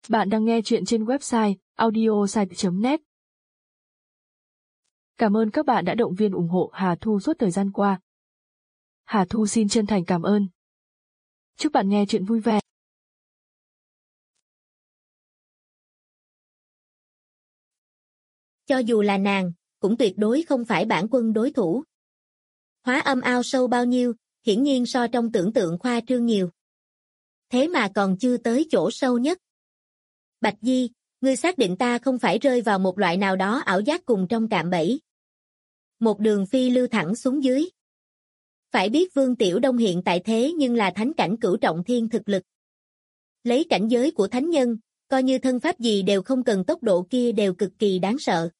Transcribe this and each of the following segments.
Bạn đang nghe chuyện trên website audiosite.net. Cảm ơn các bạn đã động viên ủng hộ Hà Thu suốt thời gian qua. Hà Thu xin chân thành cảm ơn. Chúc bạn nghe chuyện vui vẻ. Cho dù là nàng, cũng tuyệt đối không phải bản quân đối thủ. Hóa âm ao sâu bao nhiêu, hiển nhiên so trong tưởng tượng khoa trương nhiều. Thế mà còn chưa tới chỗ sâu nhất. Bạch Di, ngươi xác định ta không phải rơi vào một loại nào đó ảo giác cùng trong cạm bẫy. Một đường phi lưu thẳng xuống dưới. Phải biết Vương Tiểu Đông hiện tại thế nhưng là thánh cảnh cửu trọng thiên thực lực. Lấy cảnh giới của thánh nhân, coi như thân pháp gì đều không cần, tốc độ kia đều cực kỳ đáng sợ.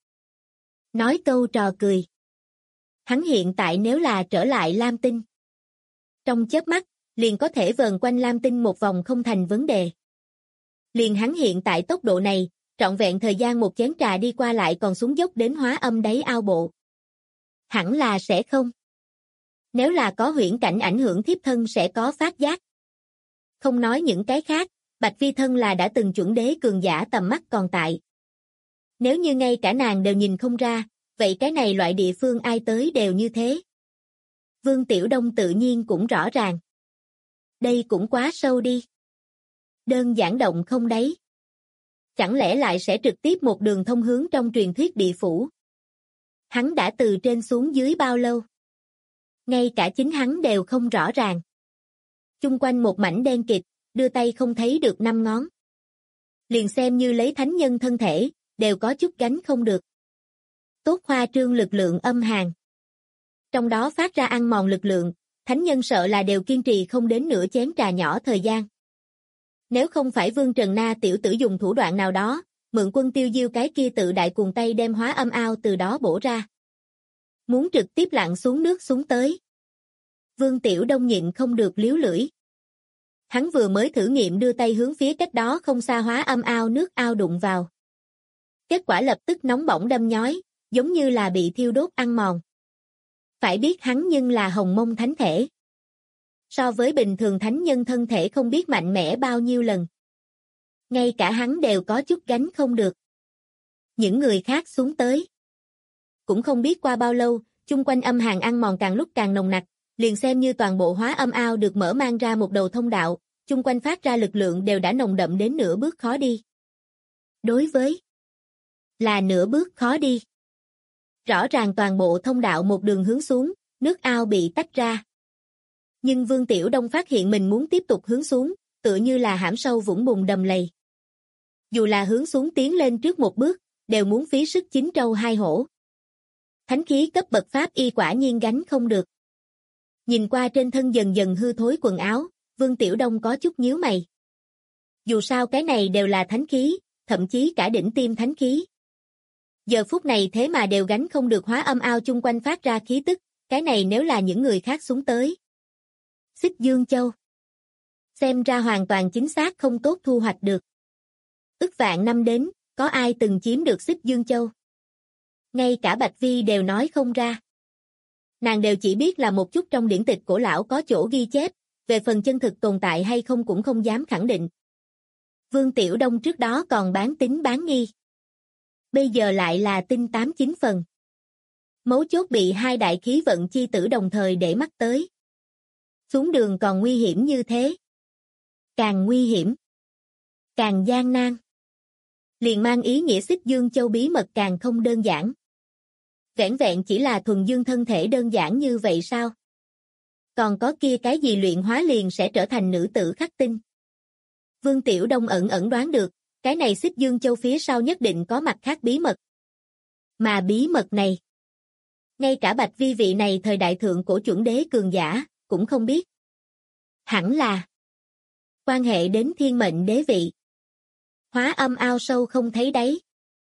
Nói câu trò cười. Hắn hiện tại nếu là trở lại Lam Tinh, trong chớp mắt, liền có thể vờn quanh Lam Tinh một vòng không thành vấn đề. Liền hắn hiện tại tốc độ này, trọn vẹn thời gian một chén trà đi qua lại còn xuống dốc đến hóa âm đáy ao bộ. Hẳn là sẽ không. Nếu là có huyễn cảnh ảnh hưởng thiếp thân sẽ có phát giác. Không nói những cái khác, Bạch Vi thân là đã từng chuẩn đế cường giả tầm mắt còn tại. Nếu như ngay cả nàng đều nhìn không ra, vậy cái này loại địa phương ai tới đều như thế. Vương Tiểu Đông tự nhiên cũng rõ ràng. Đây cũng quá sâu đi. Đơn giản động không đấy. Chẳng lẽ lại sẽ trực tiếp một đường thông hướng trong truyền thuyết địa phủ? Hắn đã từ trên xuống dưới bao lâu? Ngay cả chính hắn đều không rõ ràng. Chung quanh một mảnh đen kịt, đưa tay không thấy được 5 ngón. Liền xem như lấy thánh nhân thân thể, đều có chút gánh không được. Tốt khoa trương lực lượng âm hàn. Trong đó phát ra ăn mòn lực lượng, thánh nhân sợ là đều kiên trì không đến nửa chén trà nhỏ thời gian. Nếu không phải Vương Trần Na tiểu tử dùng thủ đoạn nào đó, mượn Quân Tiêu Diêu cái kia tự đại cuồng tay đem hóa âm ao từ đó bổ ra. Muốn trực tiếp lặn xuống nước xuống tới. Vương Tiểu Đông nhịn không được liếu lưỡi. Hắn vừa mới thử nghiệm đưa tay hướng phía cách đó không xa hóa âm ao nước ao đụng vào. Kết quả lập tức nóng bỏng đâm nhói, giống như là bị thiêu đốt ăn mòn. Phải biết hắn nhưng là hồng mông thánh thể. So với bình thường thánh nhân thân thể không biết mạnh mẽ bao nhiêu lần. Ngay cả hắn đều có chút gánh không được. Những người khác xuống tới. Cũng không biết qua bao lâu, chung quanh âm hàn ăn mòn càng lúc càng nồng nặc, liền xem như toàn bộ hóa âm ao được mở mang ra một đầu thông đạo, chung quanh phát ra lực lượng đều đã nồng đậm đến nửa bước khó đi. Đối với là nửa bước khó đi. Rõ ràng toàn bộ thông đạo một đường hướng xuống, nước ao bị tách ra. Nhưng Vương Tiểu Đông phát hiện mình muốn tiếp tục hướng xuống, tựa như là hãm sâu vũng bùn đầm lầy. Dù là hướng xuống tiến lên trước một bước, đều muốn phí sức chín trâu hai hổ. Thánh khí cấp bậc pháp y quả nhiên gánh không được. Nhìn qua trên thân dần dần hư thối quần áo, Vương Tiểu Đông có chút nhíu mày. Dù sao cái này đều là thánh khí, thậm chí cả đỉnh tiêm thánh khí. Giờ phút này thế mà đều gánh không được hóa âm ao chung quanh phát ra khí tức, cái này nếu là những người khác xuống tới. Xích Dương Châu. Xem ra hoàn toàn chính xác không tốt thu hoạch được. Ức vạn năm đến, có ai từng chiếm được Xích Dương Châu? Ngay cả Bạch Vi đều nói không ra. Nàng đều chỉ biết là một chút trong điển tịch cổ lão có chỗ ghi chép, về phần chân thực tồn tại hay không cũng không dám khẳng định. Vương Tiểu Đông trước đó còn bán tín bán nghi. Bây giờ lại là tin 8-9 phần. Mấu chốt bị hai đại khí vận chi tử đồng thời để mắt tới. Xuống đường còn nguy hiểm như thế. Càng nguy hiểm, càng gian nan. Liền mang ý nghĩa Xích Dương Châu bí mật càng không đơn giản. Vẻn vẹn chỉ là thuần dương thân thể đơn giản như vậy sao? Còn có kia cái gì luyện hóa liền sẽ trở thành nữ tử khắc tinh. Vương Tiểu Đông ẩn ẩn đoán được, cái này Xích Dương Châu phía sau nhất định có mặt khác bí mật. Mà bí mật này, ngay cả Bạch Vi vị này thời đại thượng cổ chuẩn đế cường giả, cũng không biết. Hẳn là quan hệ đến thiên mệnh đế vị. Hóa âm ao sâu không thấy đáy.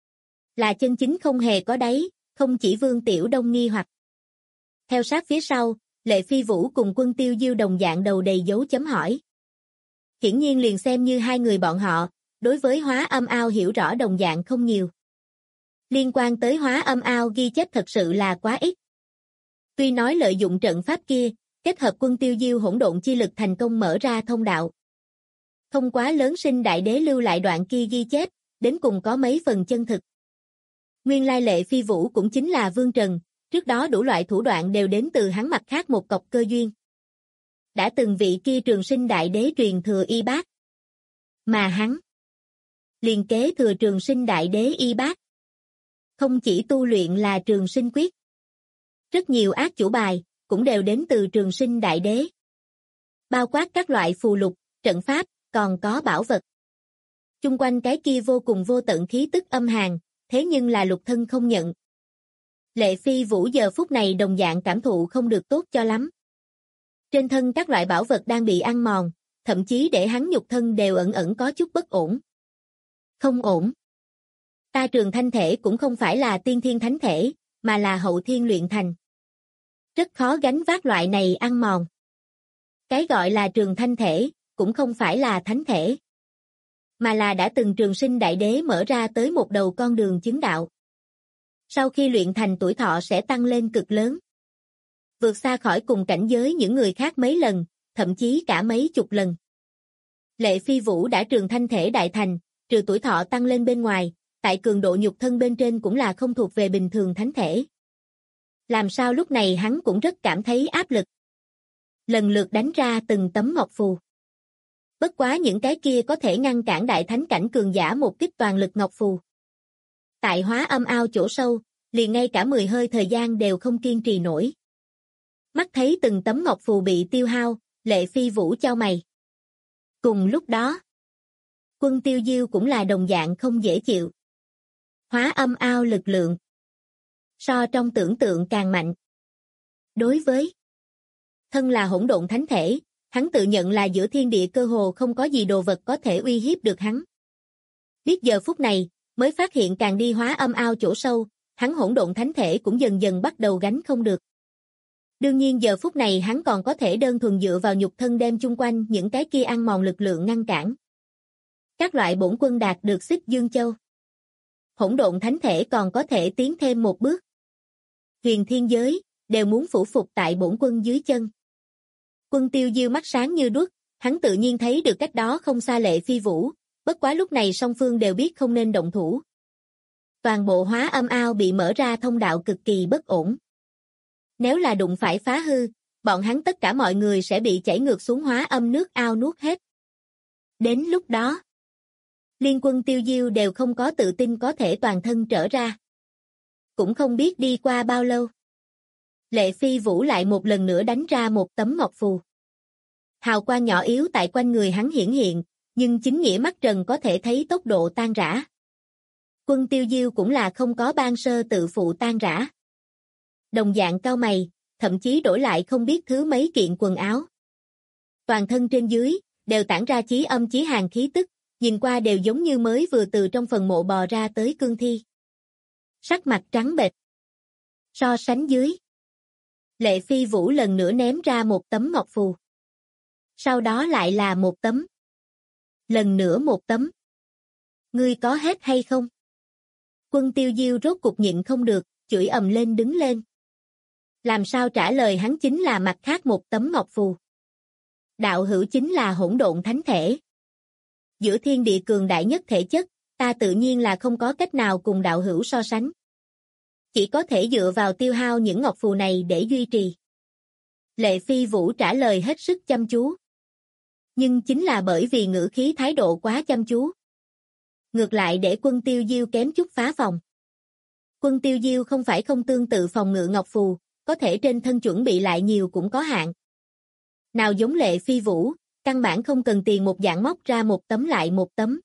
Là chân chính không hề có đáy, không chỉ Vương Tiểu Đông nghi hoặc. Theo sát phía sau, Lệ Phi Vũ cùng Quân Tiêu Diêu đồng dạng đầu đầy dấu chấm hỏi. Hiển nhiên liền xem như hai người bọn họ, đối với hóa âm ao hiểu rõ đồng dạng không nhiều. Liên quan tới hóa âm ao ghi chép thật sự là quá ít. Tuy nói lợi dụng trận pháp kia, kết hợp Quân Tiêu Diêu hỗn độn chi lực thành công mở ra thông đạo. không quá lớn Sinh Đại Đế lưu lại đoạn kia ghi chép, đến cùng có mấy phần chân thực. Nguyên lai Lệ Phi Vũ cũng chính là Vương Trần, trước đó đủ loại thủ đoạn đều đến từ hắn mặt khác một cọc cơ duyên. Đã từng vị kia Trường Sinh Đại Đế truyền thừa y bát. Mà hắn liền kế thừa Trường Sinh Đại Đế y bát. Không chỉ tu luyện là Trường Sinh Quyết. Rất nhiều ác chủ bài, cũng đều đến từ Trường Sinh Đại Đế. Bao quát các loại phù lục, trận pháp, còn có bảo vật. Chung quanh cái kia vô cùng vô tận khí tức âm hàn, thế nhưng là Lục Thân không nhận. Lệ Phi Vũ giờ phút này đồng dạng cảm thụ không được tốt cho lắm. Trên thân các loại bảo vật đang bị ăn mòn, thậm chí để hắn nhục thân đều ẩn ẩn có chút bất ổn. Không ổn. Ta Trường Thanh thể cũng không phải là tiên thiên thánh thể, mà là hậu thiên luyện thành. Rất khó gánh vác loại này ăn mòn. Cái gọi là Trường Thanh thể, cũng không phải là thánh thể, mà là đã từng Trường Sinh Đại Đế mở ra tới một đầu con đường chứng đạo. Sau khi luyện thành tuổi thọ sẽ tăng lên cực lớn. Vượt xa khỏi cùng cảnh giới những người khác mấy lần, thậm chí cả mấy chục lần. Lệ Phi Vũ đã Trường Thanh thể đại thành, trừ tuổi thọ tăng lên bên ngoài, tại cường độ nhục thân bên trên cũng là không thuộc về bình thường thánh thể. Làm sao lúc này hắn cũng rất cảm thấy áp lực. Lần lượt đánh ra từng tấm ngọc phù. Bất quá những cái kia có thể ngăn cản đại thánh cảnh cường giả một kích toàn lực ngọc phù. Tại Hóa Âm Ao chỗ sâu, liền ngay cả 10 hơi thời gian đều không kiên trì nổi. Mắt thấy từng tấm ngọc phù bị tiêu hao, Lệ Phi Vũ chau mày. Cùng lúc đó, Quân Tiêu Diêu cũng là đồng dạng không dễ chịu. Hóa Âm Ao lực lượng so trong tưởng tượng càng mạnh. Đối với thân là hỗn độn thánh thể, hắn tự nhận là giữa thiên địa cơ hồ không có gì đồ vật có thể uy hiếp được hắn. Biết giờ phút này, mới phát hiện càng đi Hóa Âm Ao chỗ sâu, hắn hỗn độn thánh thể cũng dần dần bắt đầu gánh không được. Đương nhiên giờ phút này hắn còn có thể đơn thuần dựa vào nhục thân đem chung quanh những cái kia ăn mòn lực lượng ngăn cản. Các loại bổn quân đạt được Xích Dương Châu. Hỗn độn thánh thể còn có thể tiến thêm một bước. Huyền thiên giới, đều muốn phủ phục tại bổn quân dưới chân. Quân Tiêu Diêu mắt sáng như đuốc, hắn tự nhiên thấy được cách đó không xa Lệ Phi Vũ, bất quá lúc này song phương đều biết không nên động thủ. Toàn bộ Hóa Âm Ao bị mở ra thông đạo cực kỳ bất ổn. Nếu là đụng phải phá hư, bọn hắn tất cả mọi người sẽ bị chảy ngược xuống Hóa Âm nước ao nuốt hết. Đến lúc đó, liên quân Tiêu Diêu đều không có tự tin có thể toàn thân trở ra. Cũng không biết đi qua bao lâu. Lệ Phi Vũ lại một lần nữa đánh ra một tấm ngọc phù. Hào quang nhỏ yếu tại quanh người hắn hiển hiện, nhưng chính nghĩa mắt trần có thể thấy tốc độ tan rã. Quân Tiêu Diêu cũng là không có ban sơ tự phụ tan rã. Đồng dạng cau mày, thậm chí đổi lại không biết thứ mấy kiện quần áo. Toàn thân trên dưới, đều tản ra chí âm chí hàn khí tức, nhìn qua đều giống như mới vừa từ trong phần mộ bò ra tới cương thi. Sắc mặt trắng bệch. So sánh dưới, Lệ Phi Vũ lần nữa ném ra một tấm ngọc phù. Sau đó lại là một tấm. Lần nữa một tấm. Ngươi có hết hay không? Quân Tiêu Diêu rốt cục nhịn không được, chửi ầm lên đứng lên. Làm sao trả lời hắn chính là mặt khác một tấm ngọc phù. Đạo hữu chính là hỗn độn thánh thể. Giữa thiên địa cường đại nhất thể chất, ta tự nhiên là không có cách nào cùng đạo hữu so sánh. Chỉ có thể dựa vào tiêu hao những ngọc phù này để duy trì. Lệ Phi Vũ trả lời hết sức chăm chú. Nhưng chính là bởi vì ngữ khí thái độ quá chăm chú. Ngược lại để Quân Tiêu Diêu kém chút phá phòng. Quân Tiêu Diêu không phải không tương tự phòng ngự ngọc phù, có thể trên thân chuẩn bị lại nhiều cũng có hạn. Nào giống Lệ Phi Vũ, căn bản không cần tiền một dạng móc ra một tấm lại một tấm.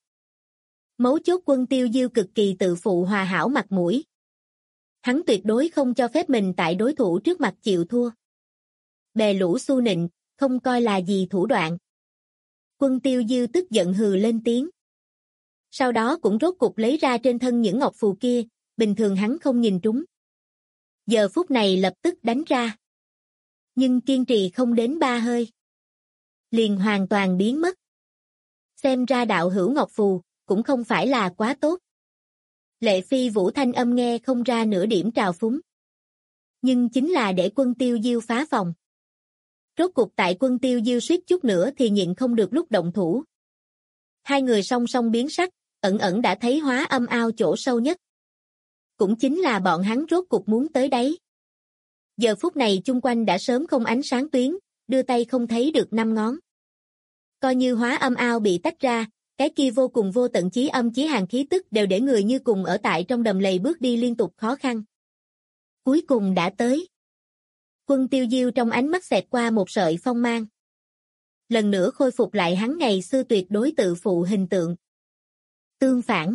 Mấu chốt Quân Tiêu Diêu cực kỳ tự phụ hòa hảo mặt mũi. Hắn tuyệt đối không cho phép mình tại đối thủ trước mặt chịu thua. Bè lũ xu nịnh, không coi là gì thủ đoạn. Quân Tiêu Diêu tức giận hừ lên tiếng. Sau đó cũng rốt cục lấy ra trên thân những ngọc phù kia, bình thường hắn không nhìn trúng. Giờ phút này lập tức đánh ra. Nhưng kiên trì không đến 3 hơi. Liền hoàn toàn biến mất. Xem ra đạo hữu ngọc phù, cũng không phải là quá tốt. Lệ Phi Vũ thanh âm nghe không ra nửa điểm trào phúng. Nhưng chính là để Quân Tiêu Diêu phá phòng. Rốt cục tại Quân Tiêu Diêu suýt chút nữa thì nhịn không được lúc động thủ. Hai người song song biến sắc, ẩn ẩn đã thấy Hóa Âm Ao chỗ sâu nhất. Cũng chính là bọn hắn rốt cục muốn tới đấy. Giờ phút này chung quanh đã sớm không ánh sáng tuyến, đưa tay không thấy được năm ngón. Coi như Hóa Âm Ao bị tách ra, cái kia vô cùng vô tận chí âm chí hàn khí tức đều để người như cùng ở tại trong đầm lầy bước đi liên tục khó khăn. Cuối cùng đã tới. Quân Tiêu Diêu trong ánh mắt xẹt qua một sợi phong mang. Lần nữa khôi phục lại hắn ngày xưa tuyệt đối tự phụ hình tượng. Tương phản,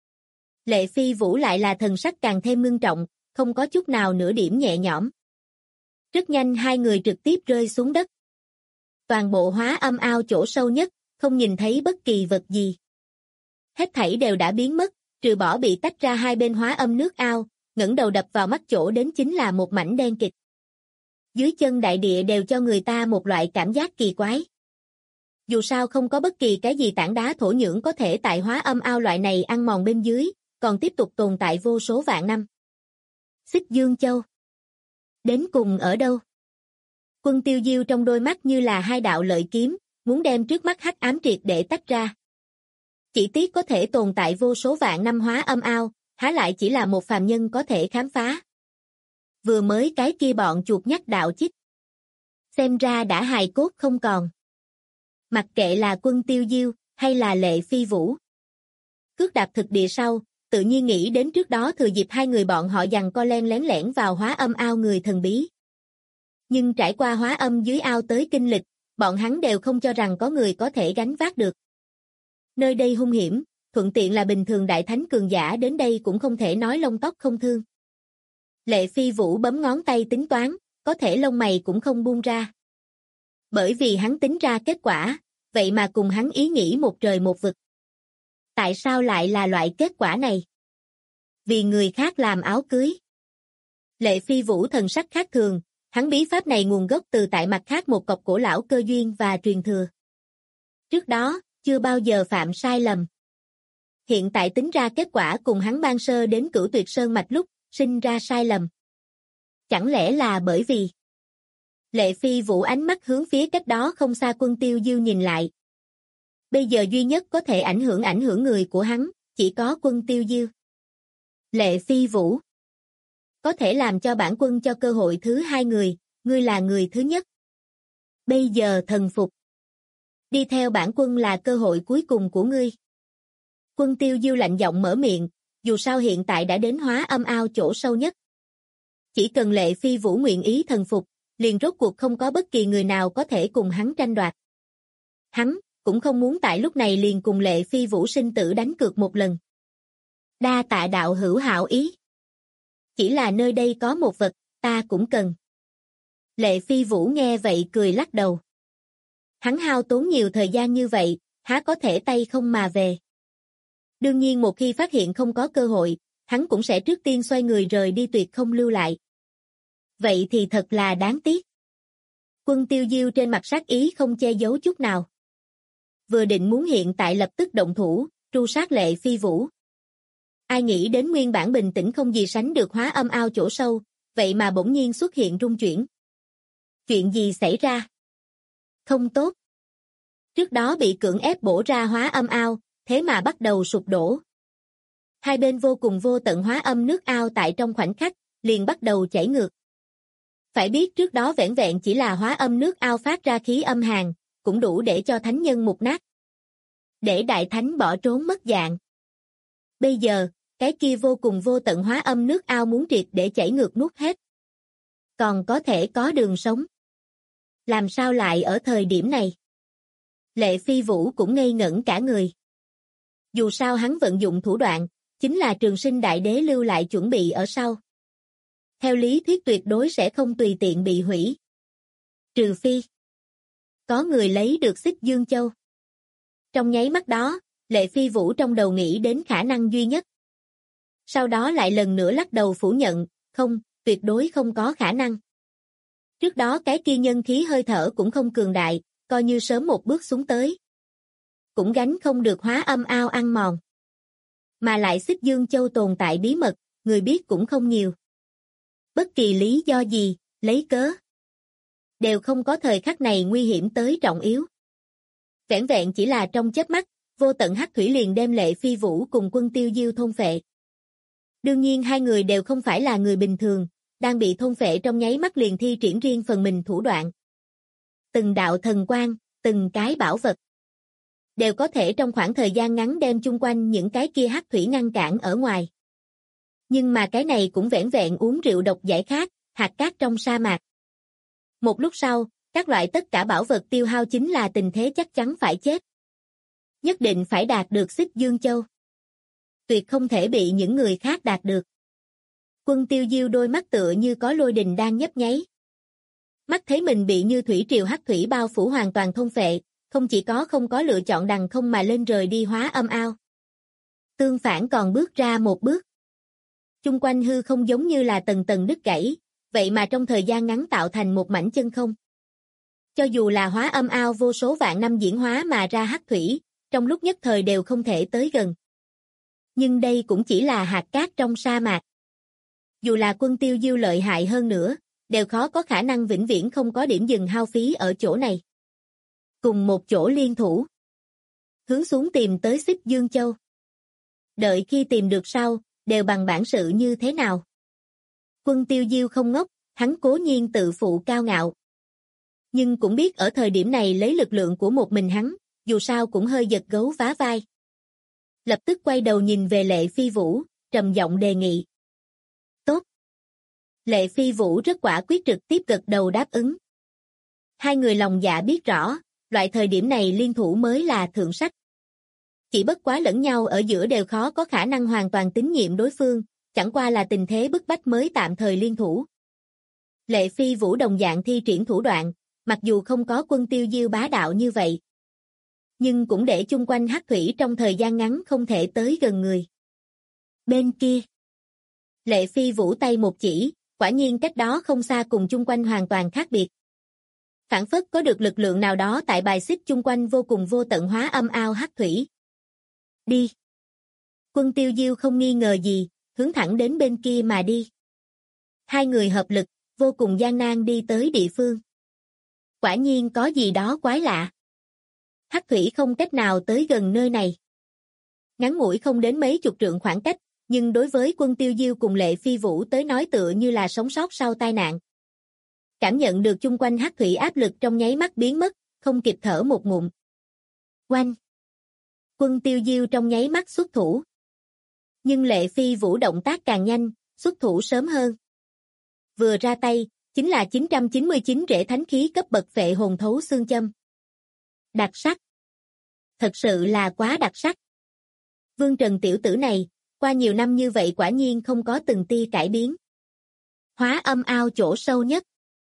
Lệ Phi Vũ lại là thần sắc càng thêm ngưng trọng, không có chút nào nửa điểm nhẹ nhõm. Rất nhanh hai người trực tiếp rơi xuống đất. Toàn bộ Hóa Âm Ao chỗ sâu nhất, không nhìn thấy bất kỳ vật gì. Hết thảy đều đã biến mất, trừ bỏ bị tách ra hai bên hóa âm nước ao, ngẩng đầu đập vào mắt chỗ đến chính là một mảnh đen kịt. Dưới chân đại địa đều cho người ta một loại cảm giác kỳ quái. Dù sao không có bất kỳ cái gì tảng đá thổ nhưỡng có thể tại Hóa Âm Ao loại này ăn mòn bên dưới, còn tiếp tục tồn tại vô số vạn năm. Xích Dương Châu. Đến cùng ở đâu? Quân Tiêu Diêu trong đôi mắt như là hai đạo lợi kiếm, muốn đem trước mắt hắc ám triệt để tách ra. Chỉ tiếc có thể tồn tại vô số vạn năm Hóa Âm Ao, há lại chỉ là một phàm nhân có thể khám phá. Vừa mới cái kia bọn chuột nhắt đạo chích. Xem ra đã hài cốt không còn. Mặc kệ là Quân Tiêu Diêu, hay là Lệ Phi Vũ. Cước đạp thực địa sau, tự nhiên nghĩ đến trước đó thừa dịp hai người bọn họ giằng co len lén lẻn vào Hóa Âm Ao người thần bí. Nhưng trải qua Hóa Âm dưới ao tới kinh lịch, bọn hắn đều không cho rằng có người có thể gánh vác được. Nơi đây hung hiểm, thuận tiện là bình thường đại thánh cường giả đến đây cũng không thể nói lông tóc không thương. Lệ Phi Vũ bấm ngón tay tính toán, có thể lông mày cũng không buông ra. Bởi vì hắn tính ra kết quả, vậy mà cùng hắn ý nghĩ một trời một vực. Tại sao lại là loại kết quả này? Vì người khác làm áo cưới. Lệ Phi Vũ thần sắc khác thường, hắn bí pháp này nguồn gốc từ tại mặt khác một cọc cổ lão cơ duyên và truyền thừa. Trước đó, chưa bao giờ phạm sai lầm. Hiện tại tính ra kết quả cùng hắn ban sơ đến Cửu Tuyệt Sơn mạch lúc, sinh ra sai lầm. Chẳng lẽ là bởi vì... Lệ Phi Vũ ánh mắt hướng phía cách đó không xa Quân Tiêu Diêu nhìn lại. Bây giờ duy nhất có thể ảnh hưởng người của hắn, chỉ có Quân Tiêu Diêu. Lệ Phi Vũ. Có thể làm cho bản quân cho cơ hội thứ hai người, ngươi là người thứ nhất. Bây giờ thần phục. Đi theo bản quân là cơ hội cuối cùng của ngươi. Quân Tiêu Diêu lạnh giọng mở miệng, dù sao hiện tại đã đến Hóa Âm Ao chỗ sâu nhất. Chỉ cần Lệ Phi Vũ nguyện ý thần phục, liền rốt cuộc không có bất kỳ người nào có thể cùng hắn tranh đoạt. Hắn cũng không muốn tại lúc này liền cùng Lệ Phi Vũ sinh tử đánh cược một lần. Đa tạ đạo hữu hảo ý. Chỉ là nơi đây có một vật, ta cũng cần. Lệ Phi Vũ nghe vậy cười lắc đầu. Hắn hao tốn nhiều thời gian như vậy, há có thể tay không mà về. Đương nhiên một khi phát hiện không có cơ hội, hắn cũng sẽ trước tiên xoay người rời đi tuyệt không lưu lại. Vậy thì thật là đáng tiếc. Quân Tiêu Diêu trên mặt sát ý không che giấu chút nào. Vừa định muốn hiện tại lập tức động thủ, tru sát Lệ Phi Vũ. Ai nghĩ đến nguyên bản bình tĩnh không gì sánh được Hóa Âm Ao chỗ sâu, vậy mà bỗng nhiên xuất hiện rung chuyển. Chuyện gì xảy ra? Không tốt. Trước đó bị cưỡng ép bổ ra Hóa Âm Ao, thế mà bắt đầu sụp đổ. Hai bên vô cùng vô tận hóa âm nước ao tại trong khoảnh khắc, liền bắt đầu chảy ngược. Phải biết trước đó vẻn vẹn chỉ là hóa âm nước ao phát ra khí âm hàn, cũng đủ để cho thánh nhân mục nát. Để đại thánh bỏ trốn mất dạng. Bây giờ, cái kia vô cùng vô tận hóa âm nước ao muốn triệt để chảy ngược nuốt hết. Còn có thể có đường sống. Làm sao lại ở thời điểm này? Lệ Phi Vũ cũng ngây ngẩn cả người. Dù sao hắn vận dụng thủ đoạn, chính là Trường Sinh Đại Đế lưu lại chuẩn bị ở sau. Theo lý thuyết tuyệt đối sẽ không tùy tiện bị hủy. Trừ phi có người lấy được Xích Dương Châu. Trong nháy mắt đó, Lệ Phi Vũ trong đầu nghĩ đến khả năng duy nhất. Sau đó lại lần nữa lắc đầu phủ nhận, không, tuyệt đối không có khả năng. Trước đó cái kia nhân khí hơi thở cũng không cường đại, coi như sớm một bước xuống tới. Cũng gánh không được hóa âm ao ăn mòn. Mà lại Xích Dương Châu tồn tại bí mật, người biết cũng không nhiều. Bất kỳ lý do gì, lấy cớ, đều không có thời khắc này nguy hiểm tới trọng yếu. Vẻn vẹn chỉ là trong chớp mắt, vô tận hắc thủy liền đem Lệ Phi Vũ cùng Quân Tiêu Diêu thôn phệ. Đương nhiên hai người đều không phải là người bình thường, đang bị thôn phệ trong nháy mắt liền thi triển riêng phần mình thủ đoạn. Từng đạo thần quang, từng cái bảo vật, đều có thể trong khoảng thời gian ngắn đem chung quanh những cái kia hắc thủy ngăn cản ở ngoài. Nhưng mà cái này cũng vẻn vẹn uống rượu độc giải khát, hạt cát trong sa mạc. Một lúc sau, các loại tất cả bảo vật tiêu hao chính là tình thế chắc chắn phải chết. Nhất định phải đạt được Xích Dương Châu. Tuyệt không thể bị những người khác đạt được. Quân Tiêu Diêu đôi mắt tựa như có lôi đình đang nhấp nháy. Mắt thấy mình bị như thủy triều hắc thủy bao phủ hoàn toàn thôn phệ, không chỉ không có lựa chọn đằng không mà lên rời đi Hóa Âm Ao. Tương phản còn bước ra một bước. Chung quanh hư không giống như là tầng tầng đứt gãy, vậy mà trong thời gian ngắn tạo thành một mảnh chân không. Cho dù là Hóa Âm Ao vô số vạn năm diễn hóa mà ra hắc thủy, trong lúc nhất thời đều không thể tới gần. Nhưng đây cũng chỉ là hạt cát trong sa mạc. Dù là Quân Tiêu Diêu lợi hại hơn nữa, đều khó có khả năng vĩnh viễn không có điểm dừng hao phí ở chỗ này. Cùng một chỗ liên thủ. Hướng xuống tìm tới Xích Dương Châu. Đợi khi tìm được sau, đều bằng bản sự như thế nào. Quân Tiêu Diêu không ngốc, hắn cố nhiên tự phụ cao ngạo. Nhưng cũng biết ở thời điểm này lấy lực lượng của một mình hắn, dù sao cũng hơi giật gấu vá vai. Lập tức quay đầu nhìn về Lệ Phi Vũ, trầm giọng đề nghị. Tốt. Lệ Phi Vũ rất quả quyết trực tiếp gật đầu đáp ứng. Hai người lòng dạ biết rõ, loại thời điểm này liên thủ mới là thượng sách. Chỉ bất quá lẫn nhau ở giữa đều khó có khả năng hoàn toàn tín nhiệm đối phương, chẳng qua là tình thế bức bách mới tạm thời liên thủ. Lệ Phi Vũ đồng dạng thi triển thủ đoạn, mặc dù không có Quân Tiêu Diêu bá đạo như vậy, nhưng cũng để chung quanh hắc thủy trong thời gian ngắn không thể tới gần người. Bên kia, Lệ Phi Vũ tay một chỉ, quả nhiên cách đó không xa cùng chung quanh hoàn toàn khác biệt. Phản phất có được lực lượng nào đó tại bài xích chung quanh vô cùng vô tận Hóa Âm Ao hắc thủy. Đi. Quân Tiêu Diêu không nghi ngờ gì, hướng thẳng đến bên kia mà đi. Hai người hợp lực, vô cùng gian nan đi tới địa phương. Quả nhiên có gì đó quái lạ. Hắc thủy không cách nào tới gần nơi này. Ngắn ngủi không đến mấy chục trượng khoảng cách, nhưng đối với Quân Tiêu Diêu cùng Lệ Phi Vũ tới nói tựa như là sống sót sau tai nạn. Cảm nhận được chung quanh hắc thủy áp lực trong nháy mắt biến mất, không kịp thở một ngụm. Oanh! Quân Tiêu Diêu trong nháy mắt xuất thủ. Nhưng Lệ Phi Vũ động tác càng nhanh, xuất thủ sớm hơn. Vừa ra tay, chính là 999 rễ thánh khí cấp bậc phệ hồn thấu xương châm. Đặc sắc. Thật sự là quá đặc sắc. Vương Trần tiểu tử này, qua nhiều năm như vậy quả nhiên không có từng tia cải biến. Hóa Âm Ao chỗ sâu nhất.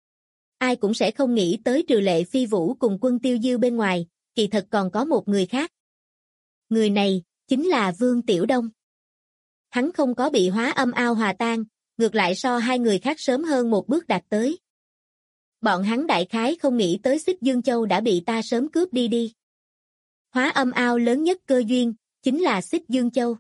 Ai cũng sẽ không nghĩ tới trừ Lệ Phi Vũ cùng Quân Tiêu Diêu bên ngoài, kỳ thật còn có một người khác. Người này, chính là Vương Tiểu Đông. Hắn không có bị Hóa Âm Ao hòa tan, ngược lại so hai người khác sớm hơn một bước đạt tới. Bọn hắn đại khái không nghĩ tới Xích Dương Châu đã bị ta sớm cướp đi. Hóa Âm Ao lớn nhất cơ duyên, chính là Xích Dương Châu.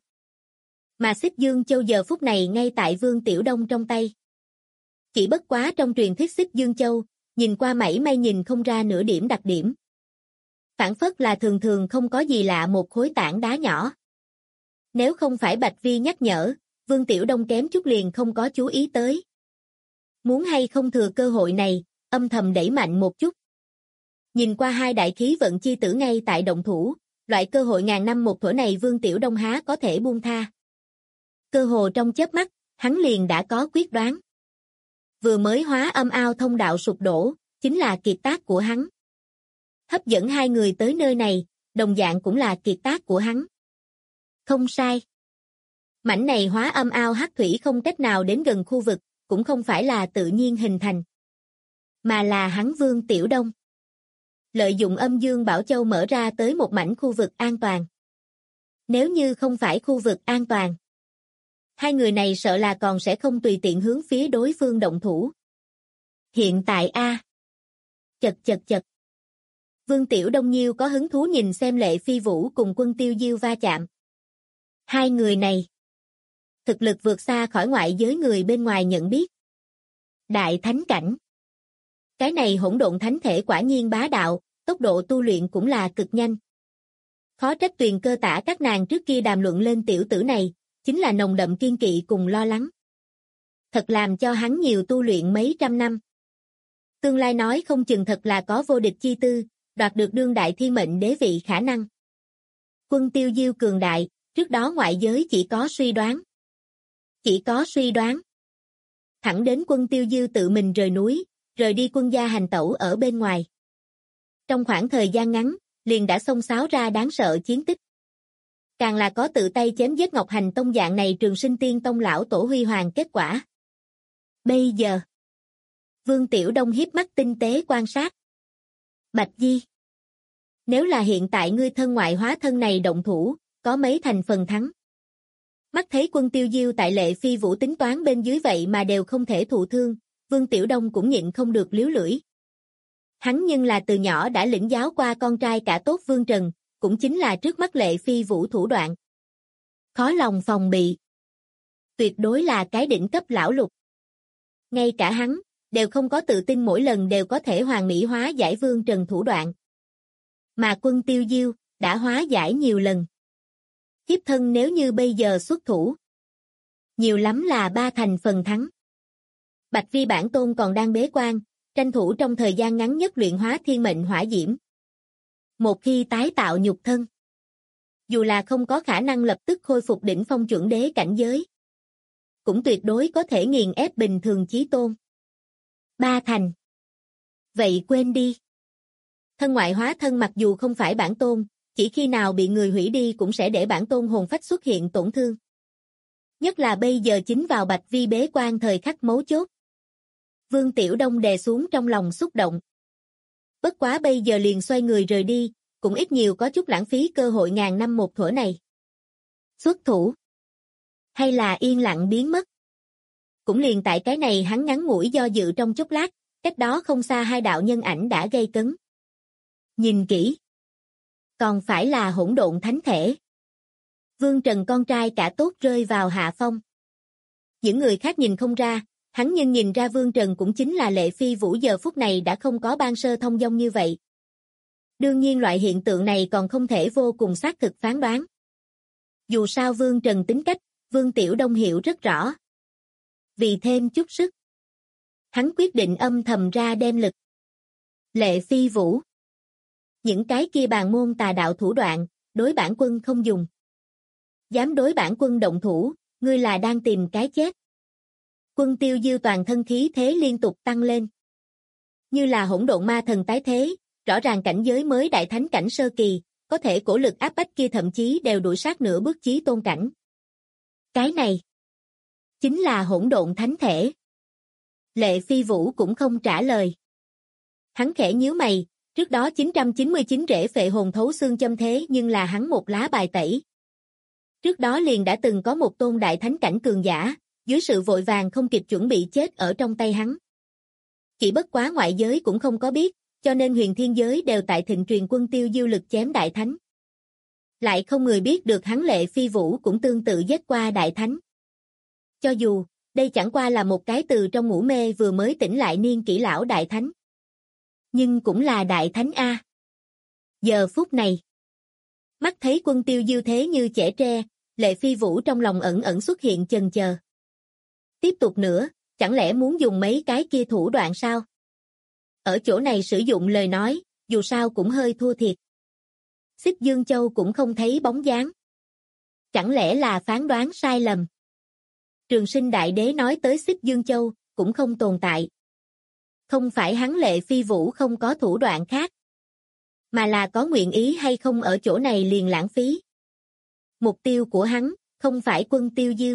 Mà Xích Dương Châu giờ phút này ngay tại Vương Tiểu Đông trong tay. Chỉ bất quá trong truyền thuyết Xích Dương Châu, nhìn qua mảy may nhìn không ra nửa điểm đặc điểm. Phản phất là thường thường không có gì lạ một khối tảng đá nhỏ. Nếu không phải Bạch Vi nhắc nhở, Vương Tiểu Đông kém chút liền không có chú ý tới. Muốn hay không thừa cơ hội này, âm thầm đẩy mạnh một chút. Nhìn qua hai đại khí vận chi tử ngay tại động thủ, loại cơ hội ngàn năm một thuở này Vương Tiểu Đông há có thể buông tha. Cơ hồ trong chớp mắt, hắn liền đã có quyết đoán. Vừa mới Hóa Âm Ao thông đạo sụp đổ, chính là kiệt tác của hắn. Hấp dẫn hai người tới nơi này, đồng dạng cũng là kiệt tác của hắn. Không sai. Mảnh này Hóa Âm Ao hắc thủy không cách nào đến gần khu vực, cũng không phải là tự nhiên hình thành, mà là hắn Vương Tiểu Đông lợi dụng Âm Dương Bảo Châu mở ra tới một mảnh khu vực an toàn. Nếu như không phải khu vực an toàn, hai người này sợ là còn sẽ không tùy tiện hướng phía đối phương động thủ. Hiện tại chật. Vương Tiểu Đông Nhiêu có hứng thú nhìn xem Lệ Phi Vũ cùng Quân Tiêu Diêu va chạm. Hai người này, thực lực vượt xa khỏi ngoại giới người bên ngoài nhận biết. Đại thánh cảnh. Cái này hỗn độn thánh thể quả nhiên bá đạo, tốc độ tu luyện cũng là cực nhanh. Khó trách Tuyền Cơ Tả các nàng trước kia đàm luận lên tiểu tử này, chính là nồng đậm kiên kỵ cùng lo lắng. Thật làm cho hắn nhiều tu luyện mấy trăm năm. Tương lai nói không chừng thật là có vô địch chi tư, đoạt được đương đại thiên mệnh đế vị khả năng. Quân Tiêu Diêu cường đại, trước đó ngoại giới chỉ có suy đoán. Chỉ có suy đoán. Thẳng đến Quân Tiêu Diêu tự mình rời núi, rời đi quân gia hành tẩu ở bên ngoài. Trong khoảng thời gian ngắn, liền đã xông xáo ra đáng sợ chiến tích. Càng là có tự tay chém giết Ngọc Hành Tông dạng này Trường Sinh Tiên Tông lão tổ huy hoàng kết quả. Bây giờ, Vương Tiểu Đông hiếp mắt tinh tế quan sát. Bạch Di, nếu là hiện tại ngươi thân ngoại hóa thân này động thủ, có mấy thành phần thắng. Mắt thấy Quân Tiêu Diêu tại Lệ Phi Vũ tính toán bên dưới vậy mà đều không thể thụ thương, Vương Tiểu Đông cũng nhịn không được liếu lưỡi. Hắn nhưng là từ nhỏ đã lĩnh giáo qua con trai cả tốt Vương Trần, cũng chính là trước mắt Lệ Phi Vũ thủ đoạn. Khó lòng phòng bị. Tuyệt đối là cái đỉnh cấp lão lục. Ngay cả hắn, đều không có tự tin mỗi lần đều có thể hoàn mỹ hóa giải Vương Trần thủ đoạn. Mà Quân Tiêu Diêu, đã hóa giải nhiều lần. Thiếp thân nếu như bây giờ xuất thủ, nhiều lắm là 3 thành phần thắng. Bạch Vi bản tôn còn đang bế quan, tranh thủ trong thời gian ngắn nhất luyện hóa thiên mệnh hỏa diễm. Một khi tái tạo nhục thân, dù là không có khả năng lập tức khôi phục đỉnh phong chuẩn đế cảnh giới, cũng tuyệt đối có thể nghiền ép bình thường chí tôn. 3 thành. Vậy quên đi. Thân ngoại hóa thân mặc dù không phải bản tôn, chỉ khi nào bị người hủy đi cũng sẽ để bản tôn hồn phách xuất hiện tổn thương. Nhất là bây giờ chính vào Bạch Vi bế quan thời khắc mấu chốt. Vương Tiểu Đông đè xuống trong lòng xúc động. Bất quá bây giờ liền xoay người rời đi, cũng ít nhiều có chút lãng phí cơ hội ngàn năm một thuở này. Xuất thủ. Hay là yên lặng biến mất. Cũng liền tại cái này hắn ngắn ngủi do dự trong chốc lát, cách đó không xa hai đạo nhân ảnh đã gây cấn. Nhìn kỹ. Còn phải là hỗn độn thánh thể. Vương Trần con trai cả tốt rơi vào hạ phong. Những người khác nhìn không ra, hắn nhưng nhìn ra Vương Trần cũng chính là Lệ Phi Vũ giờ phút này đã không có ban sơ thông dong như vậy. Đương nhiên loại hiện tượng này còn không thể vô cùng xác thực phán đoán. Dù sao Vương Trần tính cách, Vương Tiểu Đông hiểu rất rõ. Vì thêm chút sức, hắn quyết định âm thầm ra đem lực. Lệ Phi Vũ. Những cái kia bàn môn tà đạo thủ đoạn, đối bản quân không dùng. Dám đối bản quân động thủ, ngươi là đang tìm cái chết. Quân Tiêu Diêu toàn thân khí thế liên tục tăng lên. Như là hỗn độn ma thần tái thế, rõ ràng cảnh giới mới đại thánh cảnh sơ kỳ, có thể cổ lực áp bách kia thậm chí đều đuổi sát nửa bước chí tôn cảnh. Cái này chính là hỗn độn thánh thể. Lệ Phi Vũ cũng không trả lời. Hắn khẽ nhíu mày, trước đó 999 rễ phệ hồn thấu xương châm thế nhưng là hắn một lá bài tẩy. Trước đó liền đã từng có một tôn đại thánh cảnh cường giả, dưới sự vội vàng không kịp chuẩn bị chết ở trong tay hắn. Chỉ bất quá ngoại giới cũng không có biết, cho nên huyền thiên giới đều tại thịnh truyền Quân Tiêu Diêu lực chém đại thánh. Lại không người biết được hắn Lệ Phi Vũ cũng tương tự giết qua đại thánh. Cho dù, đây chẳng qua là một cái từ trong ngủ mê vừa mới tỉnh lại niên kỷ lão đại thánh. Nhưng cũng là đại thánh A. Giờ phút này, mắt thấy Quân Tiêu Diêu thế như chẻ tre, Lệ Phi Vũ trong lòng ẩn ẩn xuất hiện chần chờ. Tiếp tục nữa, chẳng lẽ muốn dùng mấy cái kia thủ đoạn sao? Ở chỗ này sử dụng lời nói, dù sao cũng hơi thua thiệt. Xích Dương Châu cũng không thấy bóng dáng. Chẳng lẽ là phán đoán sai lầm? Trường Sinh Đại Đế nói tới Xích Dương Châu, cũng không tồn tại. Không phải hắn Lệ Phi Vũ không có thủ đoạn khác, mà là có nguyện ý hay không ở chỗ này liền lãng phí. Mục tiêu của hắn, không phải Quân Tiêu Diêu,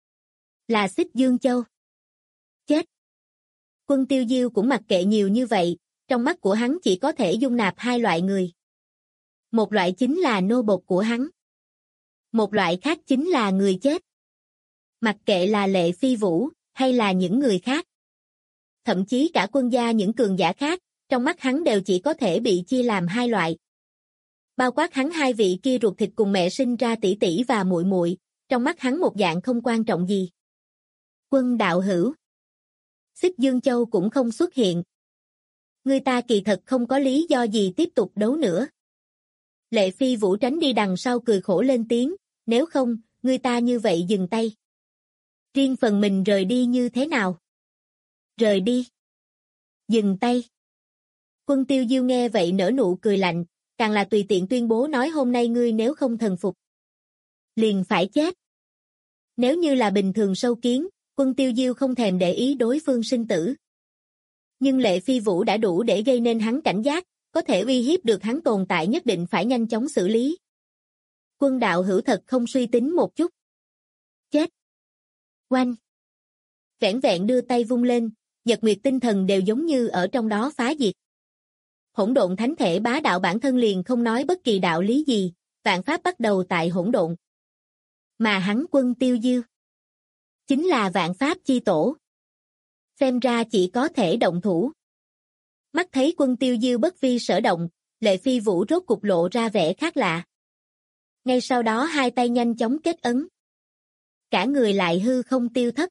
là Xích Dương Châu. Chết! Quân Tiêu Diêu cũng mặc kệ nhiều như vậy, trong mắt của hắn chỉ có thể dung nạp hai loại người. Một loại chính là nô bộc của hắn. Một loại khác chính là người chết. Mặc kệ là Lệ Phi Vũ, hay là những người khác. Thậm chí cả quân gia những cường giả khác, trong mắt hắn đều chỉ có thể bị chia làm hai loại. Bao quát hắn hai vị kia ruột thịt cùng mẹ sinh ra tỷ tỷ và muội muội, trong mắt hắn một dạng không quan trọng gì. Quân đạo hữu. Xích Dương Châu cũng không xuất hiện. Người ta kỳ thật không có lý do gì tiếp tục đấu nữa. Lệ Phi Vũ tránh đi đằng sau cười khổ lên tiếng, nếu không, ngươi ta như vậy dừng tay. Riêng phần mình rời đi như thế nào? Rời đi. Dừng tay. Quân Tiêu Diêu nghe vậy nở nụ cười lạnh, càng là tùy tiện tuyên bố nói hôm nay ngươi nếu không thần phục, liền phải chết. Nếu như là bình thường sâu kiến, Quân Tiêu Diêu không thèm để ý đối phương sinh tử. Nhưng Lệ Phi Vũ đã đủ để gây nên hắn cảnh giác, có thể uy hiếp được hắn tồn tại nhất định phải nhanh chóng xử lý. Quân đạo hữu thật không suy tính một chút. Chết. Oanh. Vẻn vẹn đưa tay vung lên, nhật nguyệt tinh thần đều giống như ở trong đó phá diệt. Hỗn độn thánh thể bá đạo bản thân liền không nói bất kỳ đạo lý gì, vạn pháp bắt đầu tại hỗn độn. Mà hắn Quân Tiêu Diêu chính là vạn pháp chi tổ. Xem ra chỉ có thể động thủ. Mắt thấy Quân Tiêu Diêu bất vi sở động, Lệ Phi Vũ rốt cục lộ ra vẻ khác lạ. Ngay sau đó hai tay nhanh chóng kết ấn. Cả người lại hư không tiêu thất.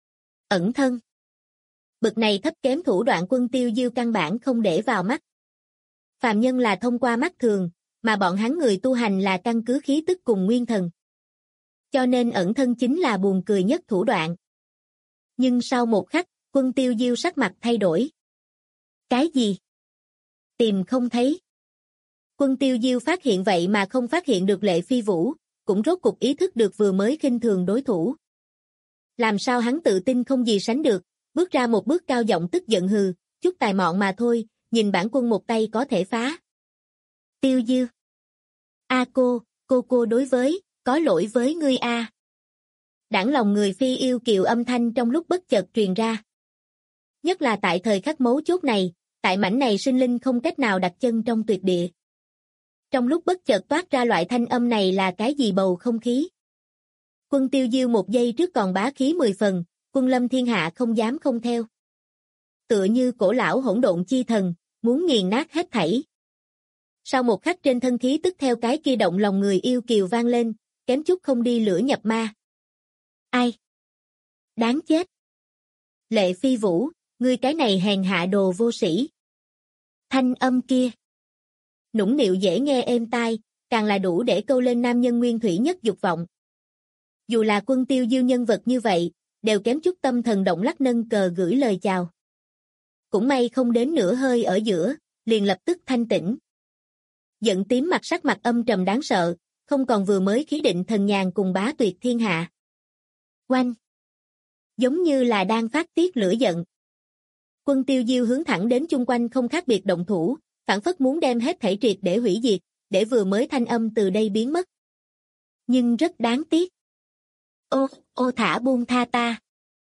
Ẩn thân. Bực này thấp kém thủ đoạn Quân Tiêu Diêu căn bản không để vào mắt. Phàm nhân là thông qua mắt thường, mà bọn hắn người tu hành là căn cứ khí tức cùng nguyên thần. Cho nên ẩn thân chính là buồn cười nhất thủ đoạn. Nhưng sau một khắc, Quân Tiêu Diêu sắc mặt thay đổi. Cái gì? Tìm không thấy. Quân Tiêu Diêu phát hiện vậy mà không phát hiện được Lệ Phi Vũ, cũng rốt cục ý thức được vừa mới khinh thường đối thủ. Làm sao hắn tự tin không gì sánh được, bước ra một bước cao giọng tức giận hừ, chút tài mọn mà thôi, nhìn bản quân một tay có thể phá. Tiêu Diêu. A cô đối với, có lỗi với ngươi a. Đãng lòng người phi yêu kiều âm thanh trong lúc bất chợt truyền ra. Nhất là tại thời khắc mấu chốt này, tại mảnh này sinh linh không cách nào đặt chân trong tuyệt địa. Trong lúc bất chợt toát ra loại thanh âm này là cái gì bầu không khí? Quân Tiêu Diêu một giây trước còn bá khí 10 phần, quân lâm thiên hạ không dám không theo. Tựa như cổ lão hỗn độn chi thần, muốn nghiền nát hết thảy. Sau một khắc trên thân khí tức theo cái kia động lòng người yêu kiều vang lên, kém chút không đi lửa nhập ma. Ai? Đáng chết. Lệ Phi Vũ, ngươi cái này hèn hạ đồ vô sĩ. Thanh âm kia. Nũng nịu dễ nghe êm tai, càng là đủ để câu lên nam nhân nguyên thủy nhất dục vọng. Dù là Quân Tiêu Diêu nhân vật như vậy, đều kém chút tâm thần động lắc nâng cờ gửi lời chào. Cũng may không đến nửa hơi ở giữa, liền lập tức thanh tĩnh. Giận tím mặt sắc mặt âm trầm đáng sợ, không còn vừa mới khí định thần nhàn cùng bá tuyệt thiên hạ. Oanh! Giống như là đang phát tiết lửa giận. Quân Tiêu Diêu hướng thẳng đến chung quanh không khác biệt động thủ, phản phất muốn đem hết thảy triệt để hủy diệt, để vừa mới thanh âm từ đây biến mất. Nhưng rất đáng tiếc. Ô thả buông tha ta.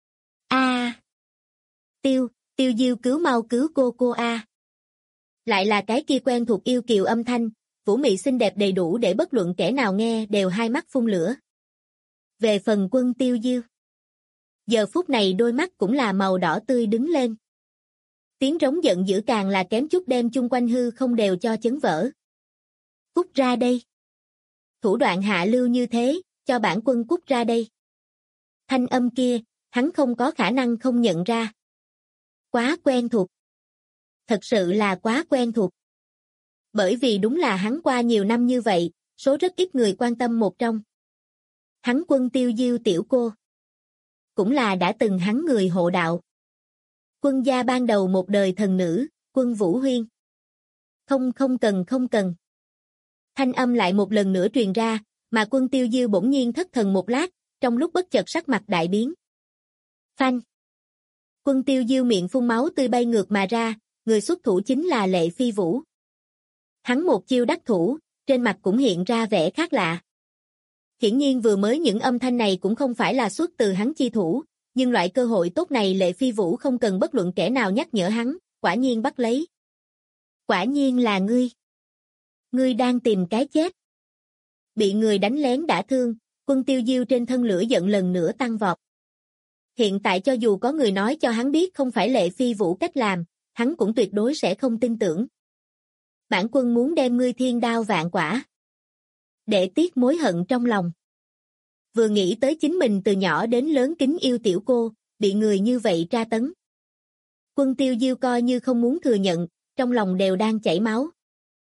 Tiêu Diêu cứu mau cứu cô a. Lại là cái kia quen thuộc yêu kiều âm thanh, vũ mị xinh đẹp đầy đủ để bất luận kẻ nào nghe đều hai mắt phun lửa. Về phần Quân Tiêu Diêu, giờ phút này đôi mắt cũng là màu đỏ tươi đứng lên. Tiếng rống giận dữ càng là kém chút đem chung quanh hư không đều cho chấn vỡ. Cút ra đây. Thủ đoạn hạ lưu như thế, cho bản quân cút ra đây. Thanh âm kia, hắn không có khả năng không nhận ra. Quá quen thuộc. Thật sự là quá quen thuộc. Bởi vì đúng là hắn qua nhiều năm như vậy, số rất ít người quan tâm một trong. Hắn Quân Tiêu Diêu tiểu cô. Cũng là đã từng hắn người hộ đạo. Quân gia ban đầu một đời thần nữ, Quân Vũ Huyên. Không cần. Thanh âm lại một lần nữa truyền ra, mà Quân Tiêu Diêu bỗng nhiên thất thần một lát, trong lúc bất chợt sắc mặt đại biến. Phanh. Quân Tiêu Diêu miệng phun máu tươi bay ngược mà ra, người xuất thủ chính là Lệ Phi Vũ. Hắn một chiêu đắc thủ, trên mặt cũng hiện ra vẻ khác lạ. Hiển nhiên vừa mới những âm thanh này cũng không phải là xuất từ hắn chi thủ, nhưng loại cơ hội tốt này Lệ Phi Vũ không cần bất luận kẻ nào nhắc nhở hắn, quả nhiên bắt lấy. Quả nhiên là ngươi. Ngươi đang tìm cái chết. Bị người đánh lén đả thương, Quân Tiêu Diêu trên thân lửa giận lần nữa tăng vọt. Hiện tại cho dù có người nói cho hắn biết không phải Lệ Phi Vũ cách làm, hắn cũng tuyệt đối sẽ không tin tưởng. Bản quân muốn đem ngươi thiên đao vạn quả. Để tiếc mối hận trong lòng. Vừa nghĩ tới chính mình từ nhỏ đến lớn kính yêu tiểu cô, bị người như vậy tra tấn. Quân Tiêu Diêu coi như không muốn thừa nhận, trong lòng đều đang chảy máu.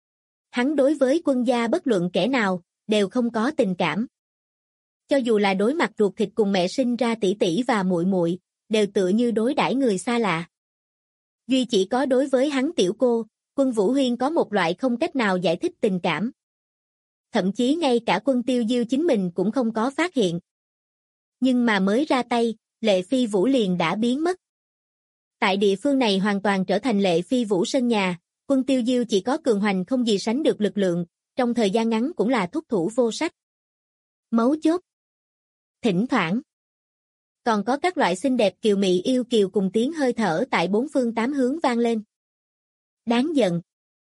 Hắn đối với quân gia bất luận kẻ nào, đều không có tình cảm. Cho dù là đối mặt ruột thịt cùng mẹ sinh ra tỷ tỷ và muội muội, đều tựa như đối đãi người xa lạ. Duy chỉ có đối với hắn tiểu cô, Quân Vũ Huyên có một loại không cách nào giải thích tình cảm. Thậm chí ngay cả Quân Tiêu Diêu chính mình cũng không có phát hiện. Nhưng mà mới ra tay, Lệ Phi Vũ liền đã biến mất. Tại địa phương này hoàn toàn trở thành Lệ Phi Vũ sân nhà, Quân Tiêu Diêu chỉ có cường hoành không gì sánh được lực lượng, trong thời gian ngắn cũng là thúc thủ vô sách. Mấu chốt. Thỉnh thoảng. Còn có các loại xinh đẹp kiều mị yêu kiều cùng tiếng hơi thở tại bốn phương tám hướng vang lên. Đáng giận.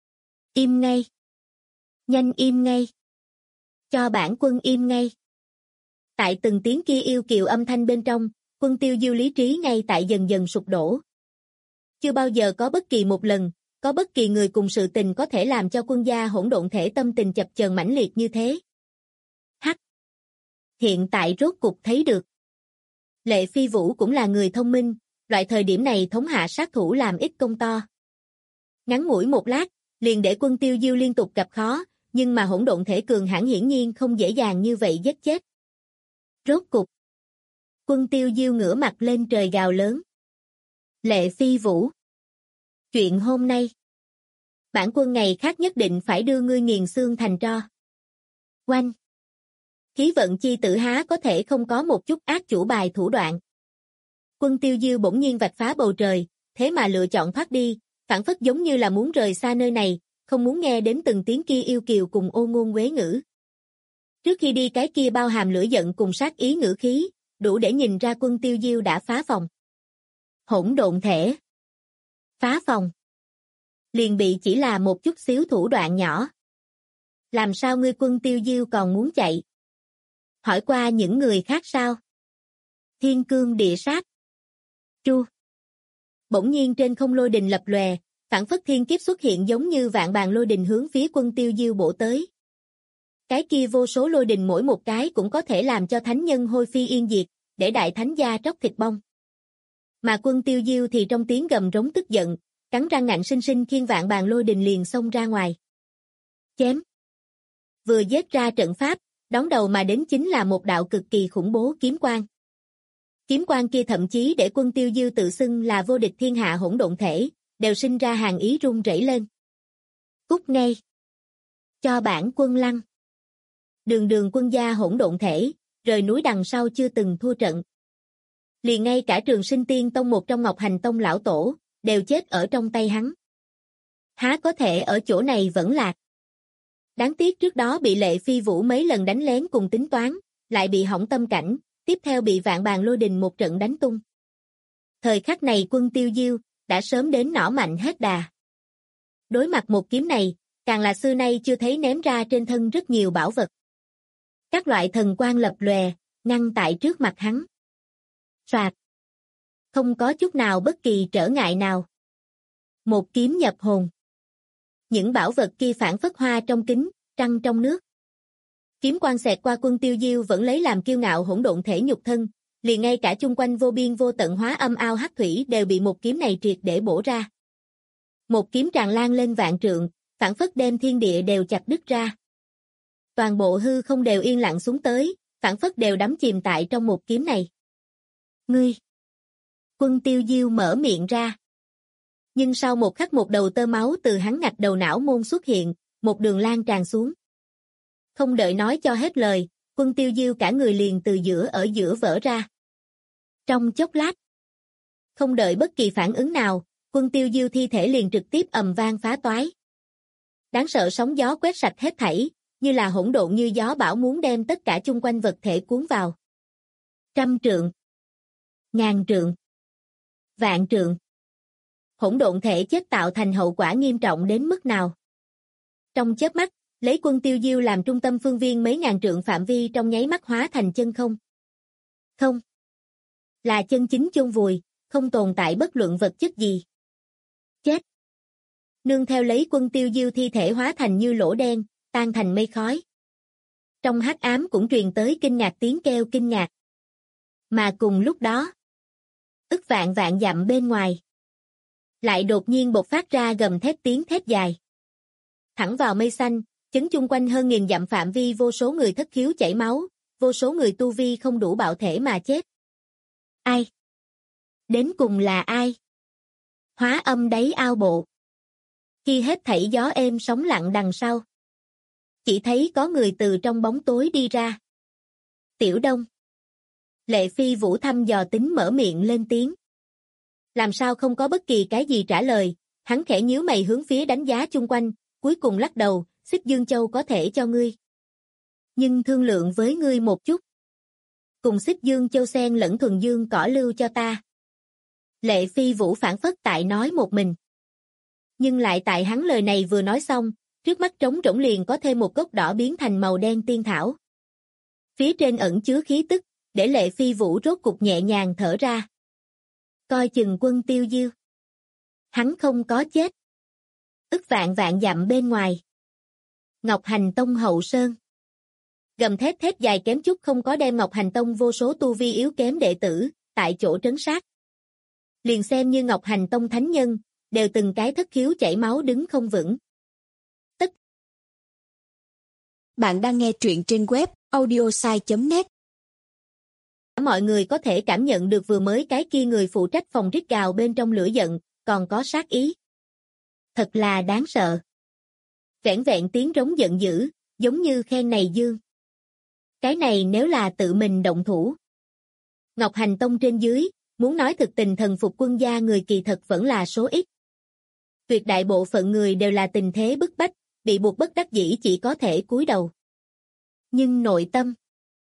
Im ngay. Nhanh im ngay. Cho bản quân im ngay. Tại từng tiếng kia yêu kiều âm thanh bên trong, Quân Tiêu Diêu lý trí ngay tại dần dần sụp đổ. Chưa bao giờ có bất kỳ một lần, có bất kỳ người cùng sự tình có thể làm cho quân gia hỗn độn thể tâm tình chập chờn mãnh liệt như thế. Hắc. Hiện tại rốt cục thấy được. Lệ Phi Vũ cũng là người thông minh, loại thời điểm này thống hạ sát thủ làm ít công to. Ngắn ngủi một lát, liền để Quân Tiêu Diêu liên tục gặp khó, nhưng mà hỗn độn thể cường hãn hiển nhiên không dễ dàng như vậy giết chết. Rốt cục. Quân Tiêu Diêu ngửa mặt lên trời gào lớn. Lệ Phi Vũ. Chuyện hôm nay. Bản quân ngày khác nhất định phải đưa ngươi nghiền xương thành tro. Oanh. Khí vận chi tử há có thể không có một chút ác chủ bài thủ đoạn. Quân Tiêu Diêu bỗng nhiên vạch phá bầu trời, thế mà lựa chọn thoát đi, phản phất giống như là muốn rời xa nơi này, không muốn nghe đến từng tiếng kia yêu kiều cùng ô ngôn quế ngữ. Trước khi đi cái kia bao hàm lửa giận cùng sát ý ngữ khí, đủ để nhìn ra Quân Tiêu Diêu đã phá phòng. Hỗn độn thể. Phá phòng. Liền bị chỉ là một chút xíu thủ đoạn nhỏ. Làm sao ngươi Quân Tiêu Diêu còn muốn chạy? Hỏi qua những người khác sao? Thiên cương địa sát. Chu. Bỗng nhiên trên không lôi đình lập lòe, phản phất thiên kiếp xuất hiện giống như vạn bàn lôi đình hướng phía Quân Tiêu Diêu bổ tới. Cái kia vô số lôi đình mỗi một cái cũng có thể làm cho thánh nhân hôi phi yên diệt, để đại thánh gia tróc thịt bong. Mà Quân Tiêu Diêu thì trong tiếng gầm rống tức giận, cắn răng ngạnh sinh sinh khiêng vạn bàn lôi đình liền xông ra ngoài. Chém. Vừa giết ra trận pháp, đón đầu mà đến chính là một đạo cực kỳ khủng bố kiếm quang. Kiếm quang kia thậm chí để Quân Tiêu Diêu tự xưng là vô địch thiên hạ hỗn độn thể, đều sinh ra hàng ý run rẩy lên. Cút ngay. Cho bản quân lăn. Đường quân gia hỗn độn thể, rời núi đằng sau chưa từng thua trận. Liền ngay cả Trường Sinh Tiên Tông một trong Ngọc Hành Tông lão tổ, đều chết ở trong tay hắn. Há có thể ở chỗ này vẫn lạc. Đáng tiếc trước đó bị Lệ Phi Vũ mấy lần đánh lén cùng tính toán, lại bị hỏng tâm cảnh, tiếp theo bị vạn bàn lôi đình một trận đánh tung. Thời khắc này Quân Tiêu Diêu, đã sớm đến nỏ mạnh hết đà. Đối mặt một kiếm này, càng là xưa nay chưa thấy ném ra trên thân rất nhiều bảo vật. Các loại thần quang lập lòe, ngăn tại trước mặt hắn. Soạt. Không có chút nào bất kỳ trở ngại nào. Một kiếm nhập hồn. Những bảo vật kia phản phất hoa trong kính, trăng trong nước. Kiếm quang xẹt qua Quân Tiêu Diêu vẫn lấy làm kiêu ngạo hỗn độn thể nhục thân, liền ngay cả chung quanh vô biên vô tận hóa âm ao hắc thủy đều bị một kiếm này triệt để bổ ra. Một kiếm tràn lan lên vạn trượng, phản phất đem thiên địa đều chặt đứt ra. Toàn bộ hư không đều yên lặng xuống tới, phản phất đều đắm chìm tại trong một kiếm này. Ngươi! Quân Tiêu Diêu mở miệng ra. Nhưng sau một khắc một đầu tơ máu từ hắn ngạch đầu não môn xuất hiện, một đường lan tràn xuống. Không đợi nói cho hết lời, Quân Tiêu Diêu cả người liền từ giữa ở giữa vỡ ra. Trong chốc lát, không đợi bất kỳ phản ứng nào, Quân Tiêu Diêu thi thể liền trực tiếp ầm vang phá toái. Đáng sợ sóng gió quét sạch hết thảy, như là hỗn độn như gió bão muốn đem tất cả chung quanh vật thể cuốn vào. 100 trượng, 1000 trượng, vạn trượng. Hỗn độn thể chết tạo thành hậu quả nghiêm trọng đến mức nào? Trong chớp mắt, lấy Quân Tiêu Diêu làm trung tâm phương viên mấy ngàn trượng phạm vi trong nháy mắt hóa thành chân không. Không. Là chân chính chôn vùi, không tồn tại bất luận vật chất gì. Chết. Nương theo lấy Quân Tiêu Diêu thi thể hóa thành như lỗ đen, tan thành mây khói. Trong hắc ám cũng truyền tới kinh ngạc tiếng kêu kinh ngạc. Mà cùng lúc đó, ức vạn vạn dặm bên ngoài, lại đột nhiên bộc phát ra gầm thét tiếng thét dài. thẳng vào mây xanh, chấn chung quanh hơn 1000 dặm phạm vi vô số người thất khiếu chảy máu, vô số người tu vi không đủ bạo thể mà chết. Ai? Đến cùng là ai? Hóa âm đáy ao bộ. Khi hết thảy gió êm sóng lặng đằng sau, chỉ thấy có người từ trong bóng tối đi ra. Tiểu Đông. Lệ Phi Vũ thăm dò tính mở miệng lên tiếng. Làm sao không có bất kỳ cái gì trả lời, hắn khẽ nhíu mày hướng phía đánh giá chung quanh, cuối cùng lắc đầu, Xích Dương Châu có thể cho ngươi. Nhưng thương lượng với ngươi một chút. Cùng Xích Dương Châu sen lẫn thuần dương cỏ lưu cho ta. Lệ Phi Vũ phản phất tại nói một mình. Nhưng lại tại hắn lời này vừa nói xong, trước mắt trống rỗng liền có thêm một gốc đỏ biến thành màu đen tiên thảo. Phía trên ẩn chứa khí tức, để Lệ Phi Vũ rốt cục nhẹ nhàng thở ra. Coi chừng Quân Tiêu Diêu. Hắn không có chết. Ức vạn vạn dặm bên ngoài. Ngọc Hành Tông hậu sơn. Gầm thét thét dài kém chút không có đem Ngọc Hành Tông vô số tu vi yếu kém đệ tử, tại chỗ trấn sát. Liền xem như Ngọc Hành Tông thánh nhân, đều từng cái thất khiếu chảy máu đứng không vững. Bạn đang nghe truyện trên web audiosai.net. Mọi người có thể cảm nhận được vừa mới cái kia người phụ trách phòng rít gào bên trong lửa giận, còn có sát ý. Thật là đáng sợ. Vẻn vẹn tiếng rống giận dữ, giống như khen này dương. Cái này nếu là tự mình động thủ. Ngọc Hành Tông trên dưới, muốn nói thực tình thần phục quân gia người kỳ thật vẫn là số ít. Tuyệt đại bộ phận người đều là tình thế bức bách, bị buộc bất đắc dĩ chỉ có thể cúi đầu. Nhưng nội tâm,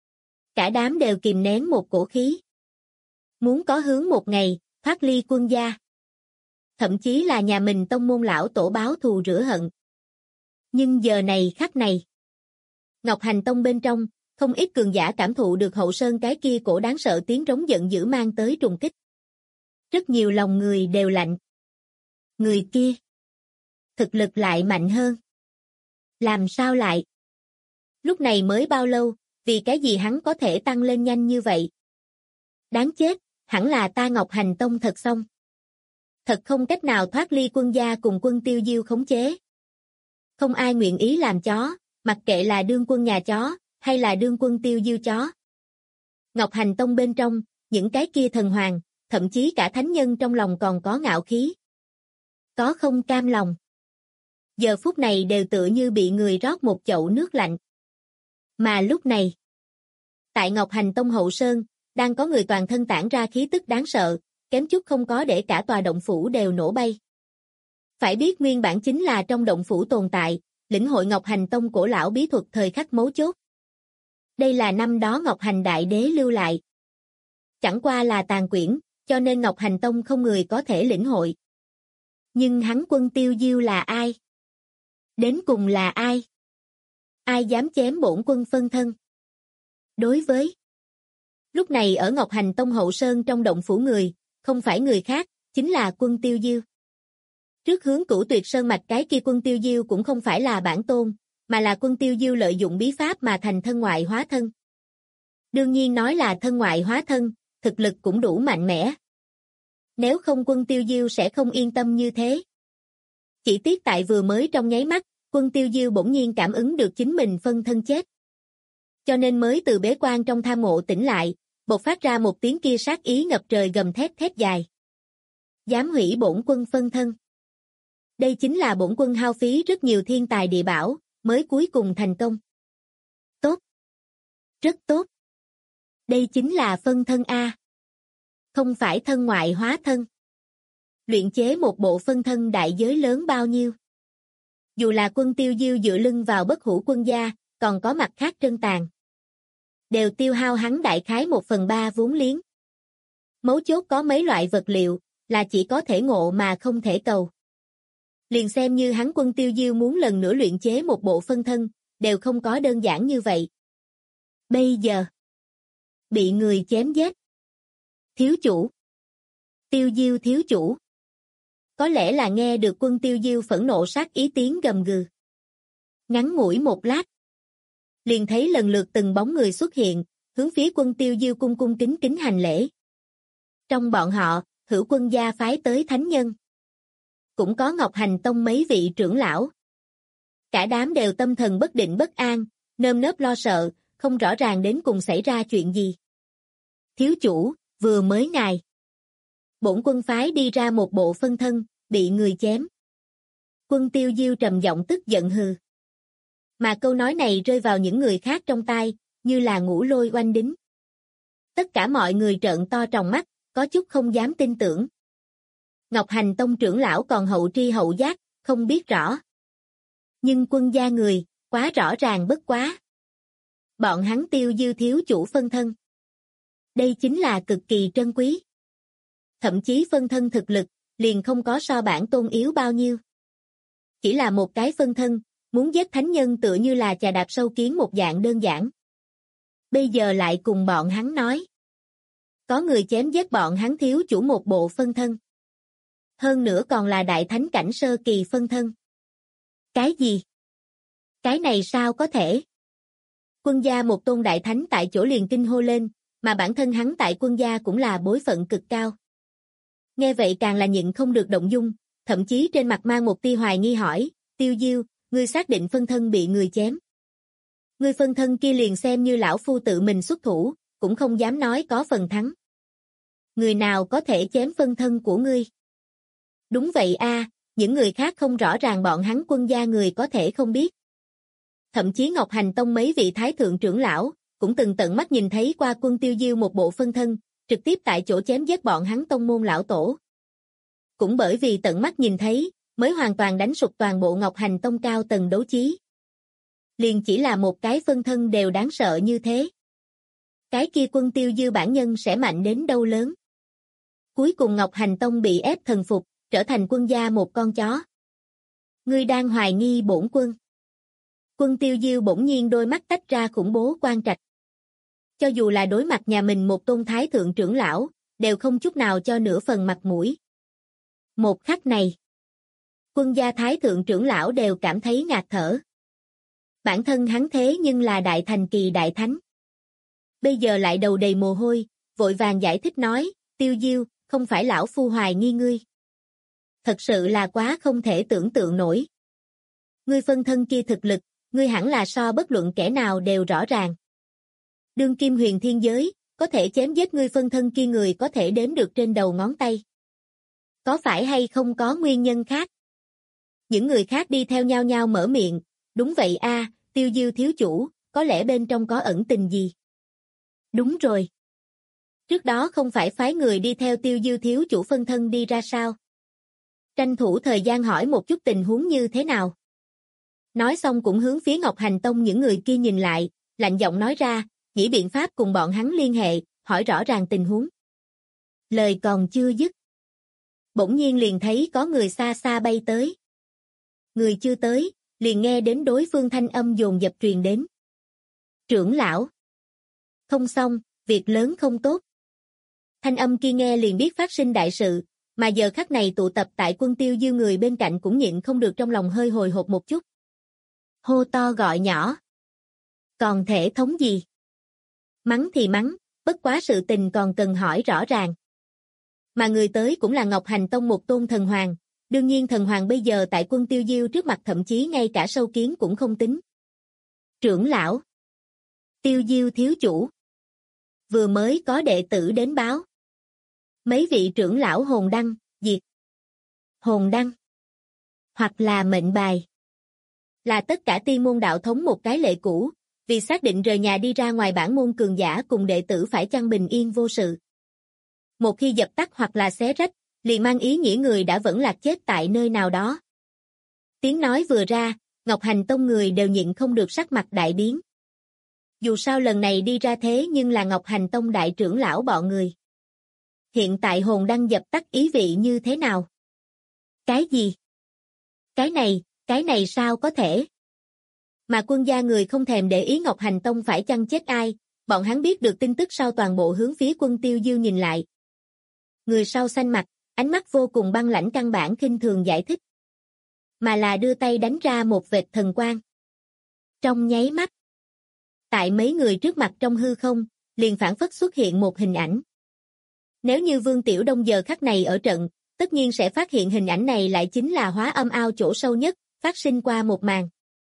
cả đám đều kìm nén một cổ khí. Muốn có hướng một ngày, thoát ly quân gia. Thậm chí là nhà mình tông môn lão tổ báo thù rửa hận. Nhưng giờ này khắc này, Ngọc Hành Tông bên trong, không ít cường giả cảm thụ được hậu sơn cái kia cổ đáng sợ tiếng rống giận dữ mang tới trùng kích. Rất nhiều lòng người đều lạnh. Người kia, thực lực lại mạnh hơn. Làm sao lại? Lúc này mới bao lâu, vì cái gì hắn có thể tăng lên nhanh như vậy? Đáng chết, hẳn là ta Ngọc Hành Tông thật xong. Thật không cách nào thoát ly quân gia cùng Quân Tiêu Diêu khống chế. Không ai nguyện ý làm chó, mặc kệ là đương quân nhà chó, hay là đương Quân Tiêu Diêu chó. Ngọc Hành Tông bên trong, những cái kia thần hoàng, thậm chí cả thánh nhân trong lòng còn có ngạo khí. Có không cam lòng. Giờ phút này đều tựa như bị người rót một chậu nước lạnh. Mà lúc này, tại Ngọc Hành Tông hậu sơn, đang có người toàn thân tản ra khí tức đáng sợ, kém chút không có để cả tòa động phủ đều nổ bay. Phải biết nguyên bản chính là trong động phủ tồn tại, lĩnh hội Ngọc Hành Tông cổ lão bí thuật thời khắc mấu chốt. Đây là năm đó Ngọc Hành Đại Đế lưu lại. Chẳng qua là tàn quyển, cho nên Ngọc Hành Tông không người có thể lĩnh hội. Nhưng hắn Quân Tiêu Diêu là ai? Đến cùng là ai? Ai dám chém bổn quân phân thân? Đối với lúc này ở Ngọc Hành Tông hậu sơn trong động phủ người, không phải người khác, chính là Quân Tiêu Diêu. Trước hướng Cửu Tuyệt Sơn mạch cái kia Quân Tiêu Diêu cũng không phải là bản tôn, mà là Quân Tiêu Diêu lợi dụng bí pháp mà thành thân ngoại hóa thân. Đương nhiên nói là thân ngoại hóa thân, thực lực cũng đủ mạnh mẽ. Nếu không Quân Tiêu Diêu sẽ không yên tâm như thế. Chỉ tiếc tại vừa mới trong nháy mắt, Quân Tiêu Diêu bỗng nhiên cảm ứng được chính mình phân thân chết. Cho nên mới từ bế quan trong tham ngộ tỉnh lại, bộc phát ra một tiếng kia sát ý ngập trời gầm thét thét dài. Dám hủy bổn quân phân thân. Đây chính là bổn quân hao phí rất nhiều thiên tài địa bảo, mới cuối cùng thành công. Tốt. Rất tốt. Đây chính là phân thân A. Không phải thân ngoại hóa thân. Luyện chế một bộ phân thân đại giới lớn bao nhiêu. Dù là Quân Tiêu Diêu dựa lưng vào bất hủ quân gia, còn có mặt khác trân tàn. Đều tiêu hao hắn đại khái 1/3 vốn liếng. Mấu chốt có mấy loại vật liệu, là chỉ có thể ngộ mà không thể cầu. Liền xem như hắn Quân Tiêu Diêu muốn lần nữa luyện chế một bộ phân thân, đều không có đơn giản như vậy. Bây giờ, bị người chém giết. Thiếu chủ. Tiêu Diêu thiếu chủ. Có lẽ là nghe được Quân Tiêu Diêu phẫn nộ sát ý tiếng gầm gừ. Ngắn ngủi một lát, liền thấy lần lượt từng bóng người xuất hiện, hướng phía Quân Tiêu Diêu cung cung kính kính hành lễ. Trong bọn họ, Hữu Quân gia phái tới thánh nhân. Cũng có Ngọc Hành Tông mấy vị trưởng lão. Cả đám đều tâm thần bất định bất an, nơm nớp lo sợ, không rõ ràng đến cùng xảy ra chuyện gì. Thiếu chủ, vừa mới ngài. Bổn quân phái đi ra một bộ phân thân, bị người chém. Quân Tiêu Diêu trầm giọng tức giận hừ. Mà câu nói này rơi vào những người khác trong tai, như là ngũ lôi oanh đính. Tất cả mọi người trợn to tròng mắt, có chút không dám tin tưởng. Ngọc Hành Tông trưởng lão còn hậu tri hậu giác, không biết rõ. Nhưng quân gia người, quá rõ ràng bất quá. Bọn hắn Tiêu Diêu thiếu chủ phân thân. Đây chính là cực kỳ trân quý. Thậm chí phân thân thực lực, liền không có so bản tôn yếu bao nhiêu. Chỉ là một cái phân thân, muốn giết thánh nhân tựa như là chà đạp sâu kiến một dạng đơn giản. Bây giờ lại cùng bọn hắn nói. Có người chém giết bọn hắn thiếu chủ một bộ phân thân. Hơn nữa còn là đại thánh cảnh sơ kỳ phân thân. Cái gì? Cái này sao có thể? Quân gia một tôn đại thánh tại chỗ liền kinh hô lên, mà bản thân hắn tại quân gia cũng là bối phận cực cao. Nghe vậy càng là nhịn không được động dung, thậm chí trên mặt mang một tia hoài nghi hỏi, Tiêu Diêu, ngươi xác định phân thân bị người chém. Ngươi phân thân kia liền xem như lão phu tự mình xuất thủ, cũng không dám nói có phần thắng. Người nào có thể chém phân thân của ngươi? Đúng vậy a, những người khác không rõ ràng bọn hắn quân gia người có thể không biết. Thậm chí Ngọc Hành Tông mấy vị thái thượng trưởng lão, cũng từng tận mắt nhìn thấy qua quân Tiêu Diêu một bộ phân thân, trực tiếp tại chỗ chém giết bọn hắn tông môn lão tổ. Cũng bởi vì tận mắt nhìn thấy, mới hoàn toàn đánh sụp toàn bộ Ngọc Hành Tông cao tầng đấu chí. Liền chỉ là một cái phân thân đều đáng sợ như thế. Cái kia quân Tiêu Diêu bản nhân sẽ mạnh đến đâu lớn. Cuối cùng Ngọc Hành Tông bị ép thần phục, trở thành quân gia một con chó. Ngươi đang hoài nghi bổn quân. Quân Tiêu Diêu bỗng nhiên đôi mắt tách ra khủng bố quan trạch. Cho dù là đối mặt nhà mình một tôn thái thượng trưởng lão, đều không chút nào cho nửa phần mặt mũi. Một khắc này, quân gia thái thượng trưởng lão đều cảm thấy ngạt thở. Bản thân hắn thế nhưng là đại thành kỳ đại thánh. Bây giờ lại đầu đầy mồ hôi, vội vàng giải thích nói, Tiêu Diêu, không phải lão phu hoài nghi ngươi. Thật sự là quá không thể tưởng tượng nổi. Ngươi phân thân kia thực lực, ngươi hẳn là so bất luận kẻ nào đều rõ ràng. Đương kim huyền thiên giới, có thể chém giết ngươi phân thân kia người có thể đếm được trên đầu ngón tay. Có phải hay không có nguyên nhân khác? Những người khác đi theo nhau nhau mở miệng, đúng vậy a, Tiêu Diêu thiếu chủ, có lẽ bên trong có ẩn tình gì? Đúng rồi. Trước đó không phải phái người đi theo Tiêu Diêu thiếu chủ phân thân đi ra sao? Tranh thủ thời gian hỏi một chút tình huống như thế nào? Nói xong cũng hướng phía Ngọc Hành Tông những người kia nhìn lại, lạnh giọng nói ra, nghĩ biện pháp cùng bọn hắn liên hệ, hỏi rõ ràng tình huống. Lời còn chưa dứt. Bỗng nhiên liền thấy có người xa xa bay tới. Người chưa tới, liền nghe đến đối phương thanh âm dồn dập truyền đến. Trưởng lão. Không xong, việc lớn không tốt. Thanh âm kia nghe liền biết phát sinh đại sự, mà giờ khắc này tụ tập tại quân Tiêu Diêu người bên cạnh cũng nhịn không được trong lòng hơi hồi hộp một chút. Hô to gọi nhỏ. Còn thể thống gì? Mắng thì mắng, bất quá sự tình còn cần hỏi rõ ràng. Mà người tới cũng là Ngọc Hành Tông một tôn thần hoàng, đương nhiên thần hoàng bây giờ tại quân Tiêu Diêu trước mặt thậm chí ngay cả sâu kiến cũng không tính. Trưởng lão. Tiêu Diêu thiếu chủ. Vừa mới có đệ tử đến báo. Mấy vị trưởng lão hồn đăng, diệt. Hồn đăng. Hoặc là mệnh bài. Là tất cả tiên môn đạo thống một cái lệ cũ, vì xác định rời nhà đi ra ngoài bản môn cường giả cùng đệ tử phải chăng bình yên vô sự. Một khi dập tắt hoặc là xé rách, liền mang ý nghĩa người đã vẫn lạc chết tại nơi nào đó. Tiếng nói vừa ra, Ngọc Hành Tông người đều nhịn không được sắc mặt đại biến. Dù sao lần này đi ra thế nhưng là Ngọc Hành Tông đại trưởng lão bọn người. Hiện tại hồn đăng dập tắt ý vị như thế nào? Cái gì? Cái này sao có thể? Mà quân gia người không thèm để ý Ngọc Hành Tông phải chăng chết ai, bọn hắn biết được tin tức sau toàn bộ hướng phía quân Tiêu Diêu nhìn lại. Người sau xanh mặt, ánh mắt vô cùng băng lãnh căn bản khinh thường giải thích. Mà là đưa tay đánh ra một vệt thần quang. Trong nháy mắt, tại mấy người trước mặt trong hư không, liền phảng phất xuất hiện một hình ảnh. Nếu như Vương Tiểu Đông giờ khắc này ở trận, tất nhiên sẽ phát hiện hình ảnh này lại chính là Hóa Âm Ao chỗ sâu nhất, phát sinh qua một màn.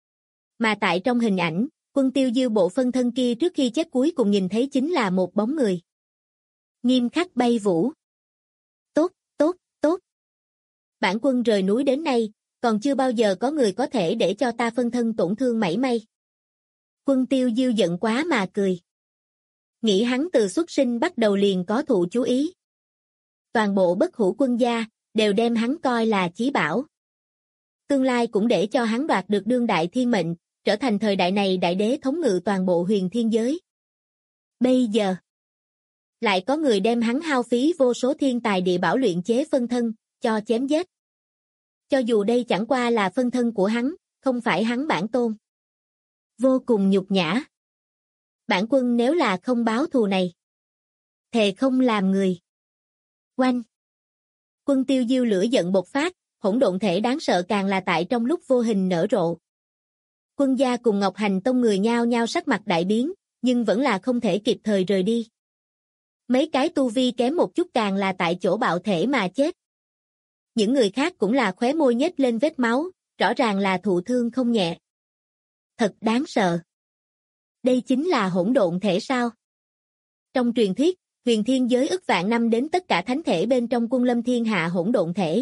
Mà tại trong hình ảnh, Quân Tiêu Diêu bộ phân thân kia trước khi chết cuối cùng nhìn thấy chính là một bóng người. Nghiêm khắc bay vũ. Tốt, tốt, tốt. Bản quân rời núi đến nay, còn chưa bao giờ có người có thể để cho ta phân thân tổn thương mảy may. Quân Tiêu Diêu giận quá mà cười. Nghĩ hắn từ xuất sinh bắt đầu liền có thụ chú ý. Toàn bộ Bất Hủ quân gia, đều đem hắn coi là chí bảo. Tương lai cũng để cho hắn đoạt được đương đại thiên mệnh, trở thành thời đại này đại đế thống ngự toàn bộ huyền thiên giới. Bây giờ, lại có người đem hắn hao phí vô số thiên tài địa bảo luyện chế phân thân, cho chém giết. Cho dù đây chẳng qua là phân thân của hắn, không phải hắn bản tôn. Vô cùng nhục nhã. Bản quân nếu là không báo thù này, thề không làm người. Oanh! Quân Tiêu Diêu lửa giận bộc phát, hỗn độn thể đáng sợ càng là tại trong lúc vô hình nở rộ. Quân gia cùng Ngọc Hành Tông người nhao nhao sắc mặt đại biến, nhưng vẫn là không thể kịp thời rời đi. Mấy cái tu vi kém một chút càng là tại chỗ bạo thể mà chết. Những người khác cũng là khóe môi nhếch lên vết máu, rõ ràng là thụ thương không nhẹ. Thật đáng sợ. Đây chính là hỗn độn thể sao? Trong truyền thuyết, huyền thiên giới ức vạn năm đến tất cả thánh thể bên trong Quân Lâm thiên hạ hỗn độn thể.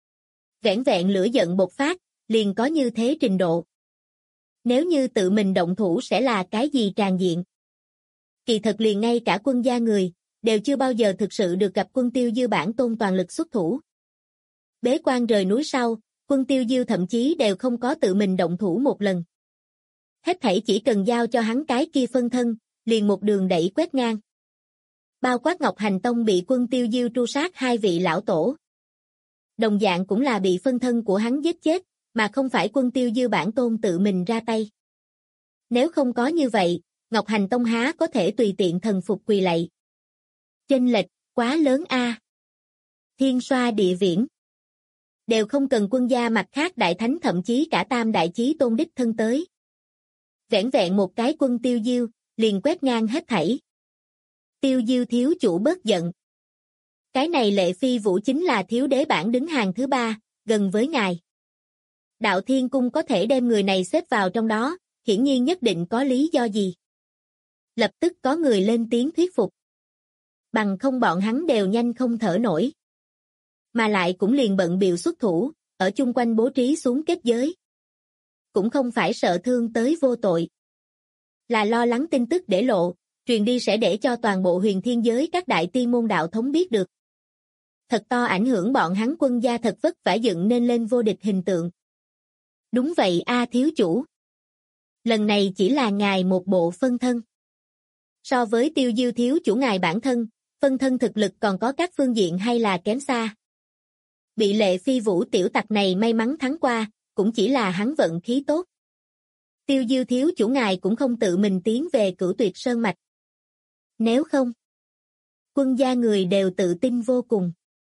Vẻn vẹn lửa giận bộc phát, liền có như thế trình độ. Nếu như tự mình động thủ sẽ là cái gì tràn diện? Kỳ thật liền ngay cả quân gia người, đều chưa bao giờ thực sự được gặp Quân Tiêu Diêu bản tôn toàn lực xuất thủ. Bế quan rời núi sau, Quân Tiêu Diêu thậm chí đều không có tự mình động thủ một lần. Hết thảy chỉ cần giao cho hắn cái kia phân thân, liền một đường đẩy quét ngang. Bao quát Ngọc Hành Tông bị Quân Tiêu Diêu tru sát hai vị lão tổ. Đồng dạng cũng là bị phân thân của hắn giết chết, mà không phải Quân Tiêu Diêu bản tôn tự mình ra tay. Nếu không có như vậy, Ngọc Hành Tông há có thể tùy tiện thần phục quỳ lạy. Chênh lệch quá lớn a. Thiên xoa địa viễn. Đều không cần quân gia mặt khác đại thánh thậm chí cả tam đại chí tôn đích thân tới. Vẻn vẹn một cái Quân Tiêu Diêu, liền quét ngang hết thảy. Tiêu Diêu thiếu chủ bớt giận. Cái này Lệ Phi Vũ chính là thiếu đế bản đứng hàng thứ 3, gần với ngài. Đạo Thiên Cung có thể đem người này xếp vào trong đó, hiển nhiên nhất định có lý do gì. Lập tức có người lên tiếng thuyết phục. Bằng không bọn hắn đều nhanh không thở nổi. Mà lại cũng liền bận bịu xuất thủ, ở chung quanh bố trí xuống kết giới. Cũng không phải sợ thương tới vô tội. Là lo lắng tin tức để lộ, truyền đi sẽ để cho toàn bộ huyền thiên giới các đại tiên môn đạo thống biết được. Thật to ảnh hưởng bọn hắn quân gia thật vất vả dựng nên lên vô địch hình tượng. Đúng vậy a thiếu chủ. Lần này chỉ là ngài một bộ phân thân. So với Tiêu Diêu thiếu chủ ngài bản thân, phân thân thực lực còn có các phương diện hay là kém xa. Bị Lệ Phi Vũ tiểu tặc này may mắn thắng qua, cũng chỉ là hắn vận khí tốt. Tiêu Diêu thiếu chủ ngài cũng không tự mình tiến về Cửu Tuyệt Sơn mạch. Nếu không, quân gia người đều tự tin vô cùng.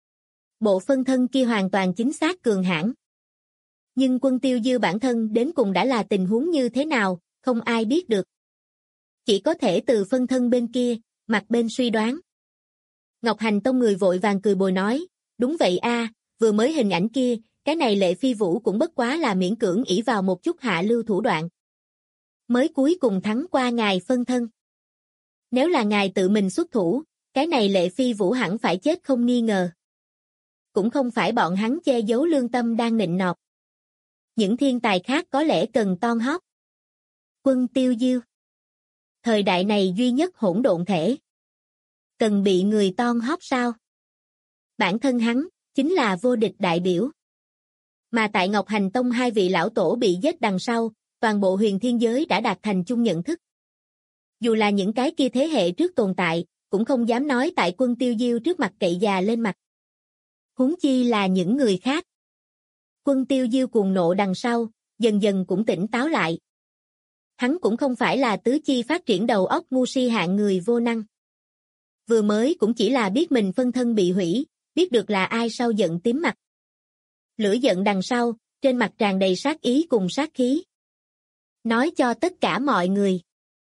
Bộ phân thân kia hoàn toàn chính xác cường hãn. Nhưng Quân Tiêu Diêu bản thân đến cùng đã là tình huống như thế nào, không ai biết được. Chỉ có thể từ phân thân bên kia, mặt bên suy đoán. Ngọc Hành Tông người vội vàng cười bồi nói, đúng vậy a, vừa mới hình ảnh kia, cái này Lệ Phi Vũ cũng bất quá là miễn cưỡng ỷ vào một chút hạ lưu thủ đoạn. Mới cuối cùng thắng qua ngài phân thân. Nếu là ngài tự mình xuất thủ, cái này Lệ Phi Vũ hẳn phải chết không nghi ngờ. Cũng không phải bọn hắn che giấu lương tâm đang nịnh nọt. Những thiên tài khác có lẽ cần ton hót. Quân Tiêu Diêu. Thời đại này duy nhất hỗn độn thể. Cần bị người ton hót sao? Bản thân hắn, chính là vô địch đại biểu. Mà tại Ngọc Hành Tông hai vị lão tổ bị giết đằng sau, toàn bộ huyền thiên giới đã đạt thành chung nhận thức. Dù là những cái kia thế hệ trước tồn tại, cũng không dám nói tại Quân Tiêu Diêu trước mặt cậy già lên mặt. Huống chi là những người khác. Quân Tiêu Diêu cuồng nộ đằng sau, dần dần cũng tỉnh táo lại. Hắn cũng không phải là tứ chi phát triển đầu óc ngu si hạng người vô năng. Vừa mới cũng chỉ là biết mình phân thân bị hủy, biết được là ai sau giận tím mặt. Lửa giận đằng sau, trên mặt tràn đầy sát ý cùng sát khí. Nói cho tất cả mọi người.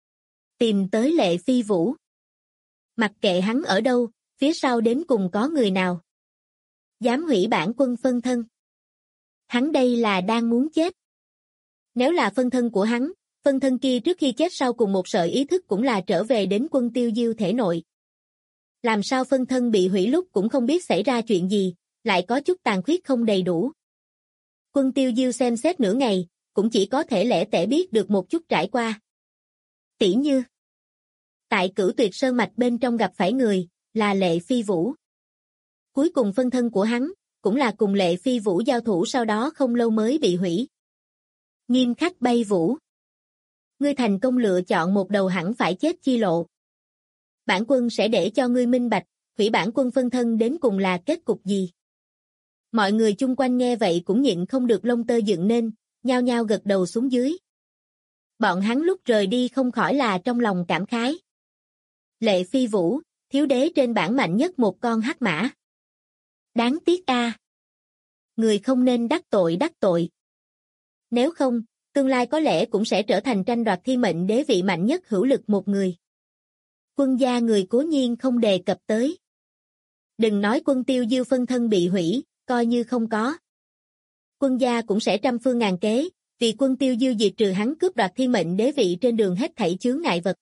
Tìm tới Lệ Phi Vũ. Mặc kệ hắn ở đâu, phía sau đến cùng có người nào. Dám hủy bản quân phân thân. Hắn đây là đang muốn chết. Nếu là phân thân của hắn, phân thân kia trước khi chết sau cùng một sợi ý thức cũng là trở về đến Quân Tiêu Diêu thể nội. Làm sao phân thân bị hủy lúc cũng không biết xảy ra chuyện gì, lại có chút tàn khuyết không đầy đủ. Quân Tiêu Diêu xem xét nửa ngày, cũng chỉ có thể lẻ tẻ biết được một chút trải qua. Tỉ như, tại Cửu Tuyệt Sơn mạch bên trong gặp phải người, là Lệ Phi Vũ. Cuối cùng phân thân của hắn, cũng là cùng Lệ Phi Vũ giao thủ sau đó không lâu mới bị hủy. Nghiêm khắc bay vũ. Ngươi thành công lựa chọn một đầu hẳn phải chết chi lộ. Bản quân sẽ để cho ngươi minh bạch, hủy bản quân phân thân đến cùng là kết cục gì. Mọi người chung quanh nghe vậy cũng nhịn không được lông tơ dựng nên, nhao nhao gật đầu xuống dưới. Bọn hắn lúc rời đi không khỏi là trong lòng cảm khái. Lệ Phi Vũ, thiếu đế trên bảng mạnh nhất một con hắc mã. Đáng tiếc a. Người không nên đắc tội. Nếu không, tương lai có lẽ cũng sẽ trở thành tranh đoạt thiên mệnh đế vị mạnh nhất hữu lực một người. Quân gia người cố nhiên không đề cập tới. Đừng nói Quân Tiêu Diêu phân thân bị hủy, coi như không có. Quân gia cũng sẽ trăm phương ngàn kế, vì Quân Tiêu Diêu diệt trừ hắn cướp đoạt thiên mệnh đế vị trên đường hết thảy chướng ngại vật.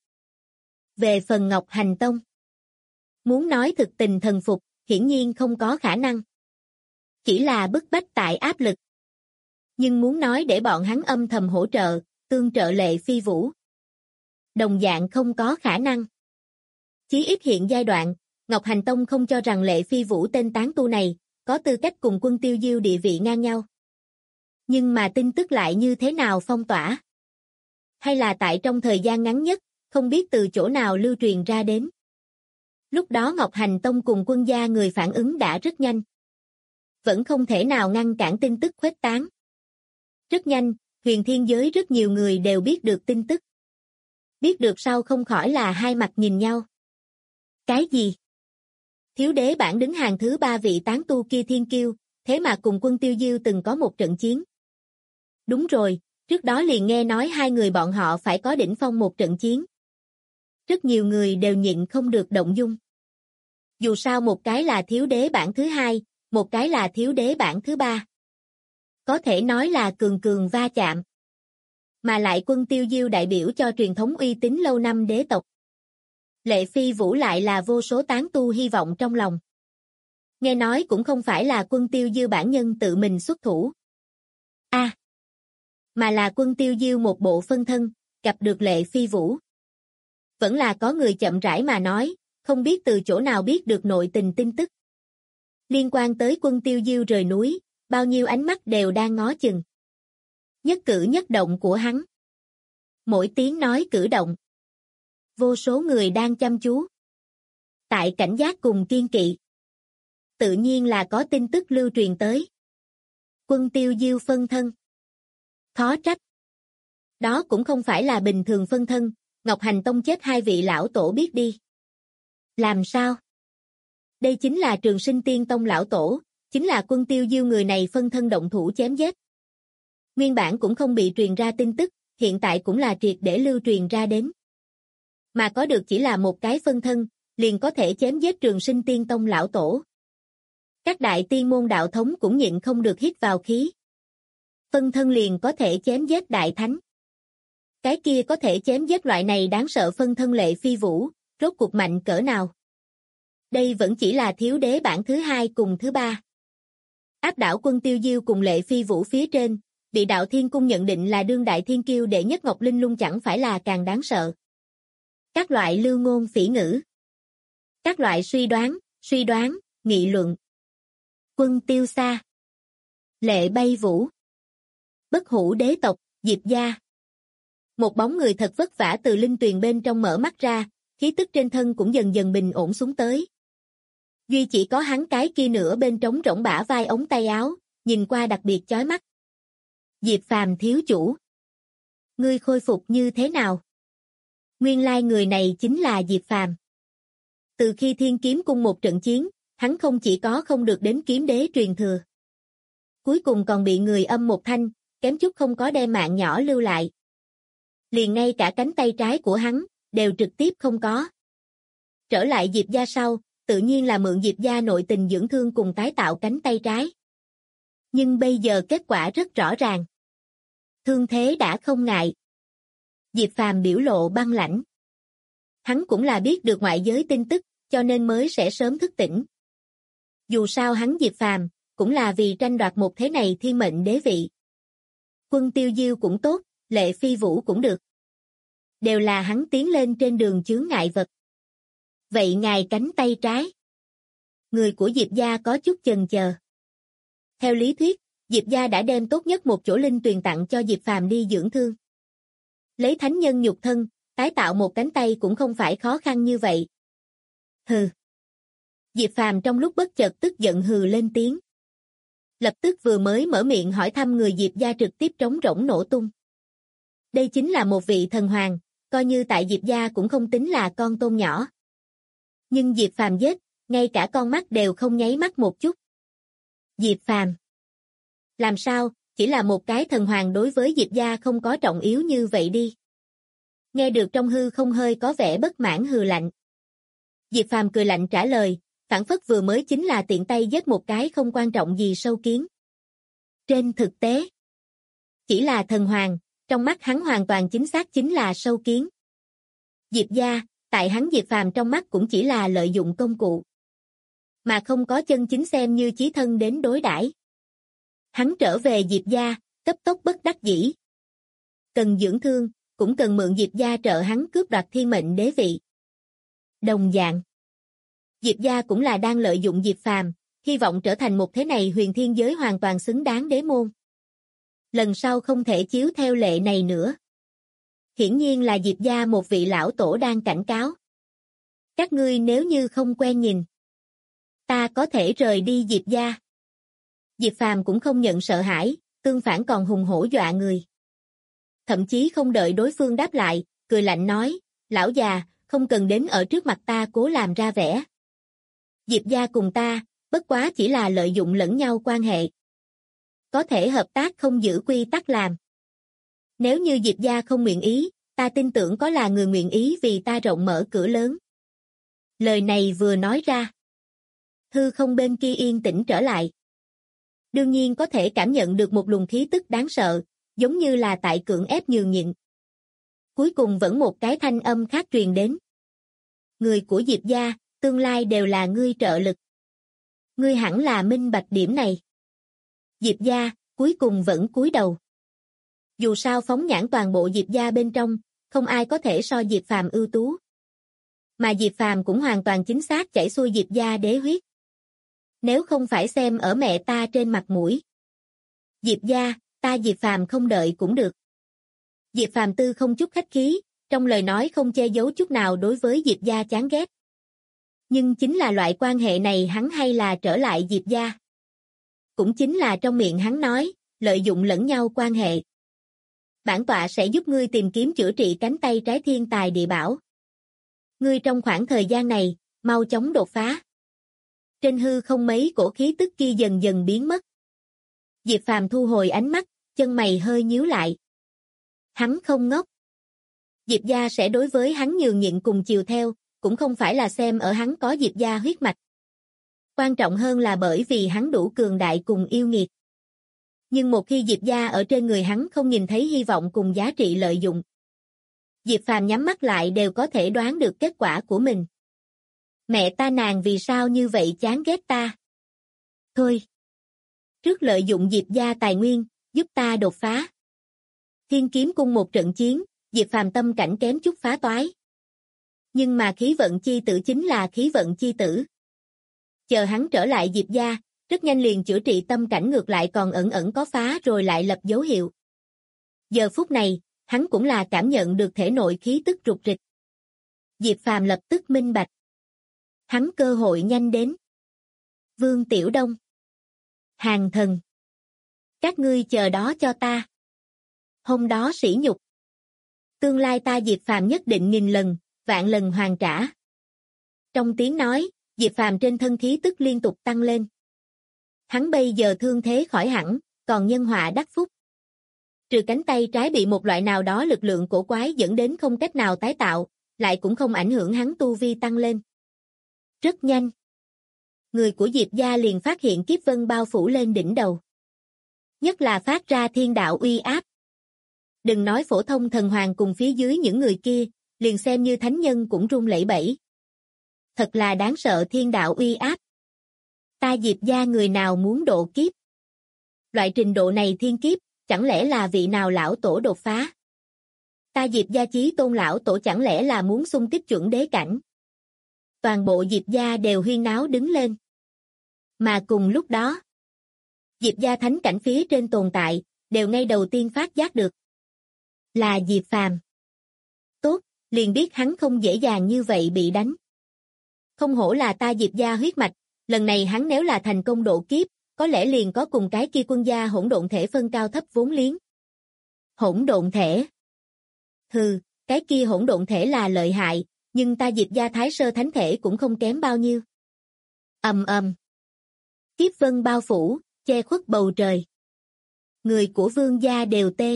Về phần Ngọc Hành Tông, muốn nói thực tình thần phục, hiển nhiên không có khả năng. Chỉ là bức bách tại áp lực. Nhưng muốn nói để bọn hắn âm thầm hỗ trợ, tương trợ Lệ Phi Vũ, đồng dạng không có khả năng. Chí ít hiện giai đoạn, Ngọc Hành Tông không cho rằng Lệ Phi Vũ tên tán tu này, có tư cách cùng Quân Tiêu Diêu địa vị ngang nhau. Nhưng mà tin tức lại như thế nào phong tỏa? Hay là tại trong thời gian ngắn nhất, không biết từ chỗ nào lưu truyền ra đến? Lúc đó Ngọc Hành Tông cùng quân gia người phản ứng đã rất nhanh. Vẫn không thể nào ngăn cản tin tức khuếch tán. Rất nhanh, huyền thiên giới rất nhiều người đều biết được tin tức. Biết được sau không khỏi là hai mặt nhìn nhau. Cái gì? Thiếu đế bảng đứng hàng thứ 3 vị tán tu kia thiên kiêu, thế mà cùng Quân Tiêu Diêu từng có một trận chiến. Đúng rồi, trước đó liền nghe nói hai người bọn họ phải có đỉnh phong một trận chiến. Rất nhiều người đều nhịn không được động dung. Dù sao một cái là thiếu đế bảng thứ 2, một cái là thiếu đế bảng thứ 3. Có thể nói là cường cường va chạm. Mà lại Quân Tiêu Diêu đại biểu cho truyền thống uy tín lâu năm đế tộc. Lệ Phi Vũ lại là vô số tán tu hy vọng trong lòng. Nghe nói cũng không phải là Quân Tiêu Diêu bản nhân tự mình xuất thủ. Mà là Quân Tiêu Diêu một bộ phân thân, gặp được Lệ Phi Vũ. Vẫn là có người chậm rãi mà nói, không biết từ chỗ nào biết được nội tình tin tức. Liên quan tới Quân Tiêu Diêu rời núi, bao nhiêu ánh mắt đều đang ngó chừng. Nhất cử nhất động của hắn. Mỗi tiếng nói cử động. Vô số người đang chăm chú. Tại cảnh giác cùng kiên kỵ. Tự nhiên là có tin tức lưu truyền tới. Quân Tiêu Diêu phân thân. Khó trách. Đó cũng không phải là bình thường phân thân, Ngọc Hành Tông chết hai vị lão tổ biết đi. Làm sao? Đây chính là Trường Sinh Tiên Tông lão tổ, chính là Quân Tiêu Diêu người này phân thân động thủ chém giết. Nguyên bản cũng không bị truyền ra tin tức, hiện tại cũng là triệt để lưu truyền ra đến. Mà có được chỉ là một cái phân thân, liền có thể chém giết Trường Sinh Tiên Tông lão tổ. Các đại tiên môn đạo thống cũng nhịn không được hít vào khí. Phân thân liền có thể chém giết đại thánh. Cái kia có thể chém giết loại này đáng sợ phân thân Lệ Phi Vũ, rốt cuộc mạnh cỡ nào? Đây vẫn chỉ là thiếu đế bảng thứ 2 cùng thứ 3. Áp đảo Quân Tiêu Diêu cùng Lệ Phi Vũ phía trên, bị Đạo Thiên Cung nhận định là đương đại thiên kiêu đệ nhất Ngọc Linh Lung chẳng phải là càng đáng sợ. Các loại lưu ngôn phỉ ngữ. Các loại suy đoán, nghị luận. Quân Tiêu Sa. Lệ Bay Vũ. Bất hủ đế tộc, Diệp gia. Một bóng người thật vất vả từ linh tuyền bên trong mở mắt ra, khí tức trên thân cũng dần dần bình ổn xuống tới. Duy chỉ có hắn cái kia nửa bên trống rỗng bả vai ống tay áo, nhìn qua đặc biệt chói mắt. Diệp Phàm thiếu chủ. Ngươi khôi phục như thế nào? Nguyên lai người này chính là Diệp Phàm. Từ khi Thiên Kiếm Cung một trận chiến, hắn không chỉ có không được đến kiếm đế truyền thừa. Cuối cùng còn bị người âm một thanh, kém chút không có đem mạng nhỏ lưu lại. Liền ngay cả cánh tay trái của hắn, đều trực tiếp không có. Trở lại Diệp gia sau, tự nhiên là mượn Diệp gia nội tình dưỡng thương cùng tái tạo cánh tay trái. Nhưng bây giờ kết quả rất rõ ràng. Thương thế đã không ngại. Diệp Phàm biểu lộ băng lãnh. Hắn cũng là biết được ngoại giới tin tức, cho nên mới sẽ sớm thức tỉnh. Dù sao hắn Diệp Phàm cũng là vì tranh đoạt một thế này thiên mệnh đế vị. Quân Tiêu Diêu cũng tốt, Lệ Phi Vũ cũng được. Đều là hắn tiến lên trên đường chướng ngại vật. Vậy ngài cánh tay trái? Người của Diệp gia có chút chần chờ. Theo lý thuyết, Diệp gia đã đem tốt nhất một chỗ linh tuyền tặng cho Diệp Phàm đi dưỡng thương. Lấy thánh nhân nhục thân, tái tạo một cánh tay cũng không phải khó khăn như vậy. Hừ. Diệp Phàm trong lúc bất chợt tức giận hừ lên tiếng. Lập tức vừa mới mở miệng hỏi thăm người Diệp gia trực tiếp trống rỗng nổ tung. Đây chính là một vị thần hoàng, coi như tại Diệp gia cũng không tính là con tôm nhỏ. Nhưng Diệp Phàm giết, ngay cả con mắt đều không nháy mắt một chút. Diệp Phàm. Làm sao, chỉ là một cái thần hoàng đối với Diệp gia không có trọng yếu như vậy đi. Nghe được trong hư không hơi có vẻ bất mãn hừ lạnh. Diệp Phàm cười lạnh trả lời, phảng phất vừa mới chính là tiện tay giết một cái không quan trọng gì sâu kiến. Trên thực tế, chỉ là thần hoàng, trong mắt hắn hoàn toàn chính xác chính là sâu kiến. Diệp gia, tại hắn Diệp Phàm trong mắt cũng chỉ là lợi dụng công cụ, mà không có chân chính xem như chí thân đến đối đãi. Hắn trở về Diệp gia, cấp tốc bất đắc dĩ. Cần dưỡng thương, cũng cần mượn Diệp gia trợ hắn cướp đoạt thiên mệnh đế vị. Đồng dạng, Diệp gia cũng là đang lợi dụng Diệp Phàm, hy vọng trở thành một thế này huyền thiên giới hoàn toàn xứng đáng đế môn. Lần sau không thể chiếu theo lệ này nữa. Hiển nhiên là Diệp gia một vị lão tổ đang cảnh cáo. Các ngươi nếu như không quen nhìn, ta có thể rời đi Diệp gia. Diệp Phàm cũng không nhận sợ hãi, tương phản còn hùng hổ dọa người. Thậm chí không đợi đối phương đáp lại, cười lạnh nói, lão già, không cần đến ở trước mặt ta cố làm ra vẻ. Diệp gia cùng ta, bất quá chỉ là lợi dụng lẫn nhau quan hệ. Có thể hợp tác không giữ quy tắc làm. Nếu như Diệp gia không nguyện ý, ta tin tưởng có là người nguyện ý vì ta rộng mở cửa lớn. Lời này vừa nói ra, hư không bên kia yên tĩnh trở lại. Đương nhiên có thể cảm nhận được một luồng khí tức đáng sợ, giống như là tại cưỡng ép nhường nhịn. Cuối cùng vẫn một cái thanh âm khác truyền đến. Người của Diệp gia, tương lai đều là ngươi trợ lực. Ngươi hẳn là minh bạch điểm này. Diệp gia, cuối cùng vẫn cúi đầu. Dù sao phóng nhãn toàn bộ Diệp gia bên trong, không ai có thể so Diệp Phàm ưu tú. Mà Diệp Phàm cũng hoàn toàn chính xác chảy xuôi Diệp gia đế huyết. Nếu không phải xem ở mẹ ta trên mặt mũi. Diệp gia, ta Diệp Phàm không đợi cũng được. Diệp Phàm tư không chút khách khí, trong lời nói không che giấu chút nào đối với Diệp gia chán ghét. Nhưng chính là loại quan hệ này hắn hay là trở lại Diệp gia. Cũng chính là trong miệng hắn nói, lợi dụng lẫn nhau quan hệ. Bản tọa sẽ giúp ngươi tìm kiếm chữa trị cánh tay trái thiên tài địa bảo. Ngươi trong khoảng thời gian này, mau chóng đột phá. Trên hư không mấy cổ khí tức kia dần dần biến mất. Diệp Phàm thu hồi ánh mắt, chân mày hơi nhíu lại. Hắn không ngốc. Diệp gia sẽ đối với hắn nhường nhịn cùng chiều theo, cũng không phải là xem ở hắn có Diệp gia huyết mạch. Quan trọng hơn là bởi vì hắn đủ cường đại cùng yêu nghiệt. Nhưng một khi Diệp gia ở trên người hắn không nhìn thấy hy vọng cùng giá trị lợi dụng, Diệp Phàm nhắm mắt lại đều có thể đoán được kết quả của mình. Mẹ ta nàng vì sao như vậy chán ghét ta? Thôi. Trước lợi dụng Diệp gia tài nguyên, giúp ta đột phá. Thiên kiếm cung một trận chiến, Diệp Phàm tâm cảnh kém chút phá toái. Nhưng mà khí vận chi tử chính là khí vận chi tử. Chờ hắn trở lại Diệp gia, rất nhanh liền chữa trị tâm cảnh ngược lại còn ẩn ẩn có phá rồi lại lập dấu hiệu. Giờ phút này, hắn cũng là cảm nhận được thể nội khí tức rục rịch. Diệp Phàm lập tức minh bạch. Hắn cơ hội nhanh đến. Vương Tiểu Đông. Hàng thần. Các ngươi chờ đó cho ta. Hôm đó sỉ nhục. Tương lai ta Diệp Phàm nhất định nghìn lần, vạn lần hoàn trả. Trong tiếng nói, Diệp Phàm trên thân khí tức liên tục tăng lên. Hắn bây giờ thương thế khỏi hẳn, còn nhân họa đắc phúc. Trừ cánh tay trái bị một loại nào đó lực lượng cổ quái dẫn đến không cách nào tái tạo, lại cũng không ảnh hưởng hắn tu vi tăng lên. Rất nhanh. Người của Diệp gia liền phát hiện kiếp vân bao phủ lên đỉnh đầu. Nhất là phát ra thiên đạo uy áp. Đừng nói phổ thông thần hoàng cùng phía dưới những người kia, liền xem như thánh nhân cũng run lẩy bẩy. Thật là đáng sợ thiên đạo uy áp. Ta Diệp gia người nào muốn độ kiếp? Loại trình độ này thiên kiếp, chẳng lẽ là vị nào lão tổ đột phá? Ta Diệp gia chí tôn lão tổ chẳng lẽ là muốn xung kích chuẩn đế cảnh? Toàn bộ Diệp gia đều huyên náo đứng lên. Mà cùng lúc đó, Diệp gia thánh cảnh phía trên tồn tại, đều ngay đầu tiên phát giác được. Là Diệp Phàm. Tốt, liền biết hắn không dễ dàng như vậy bị đánh. Không hổ là ta Diệp gia huyết mạch, lần này hắn nếu là thành công độ kiếp, có lẽ liền có cùng cái kia quân gia hỗn độn thể phân cao thấp vốn liếng. Hỗn độn thể. Hừ, cái kia hỗn độn thể là lợi hại, nhưng ta Diệp gia thái sơ thánh thể cũng không kém bao nhiêu. Ầm ầm. Kiếp vân bao phủ, che khuất bầu trời. Người của vương gia đều tê.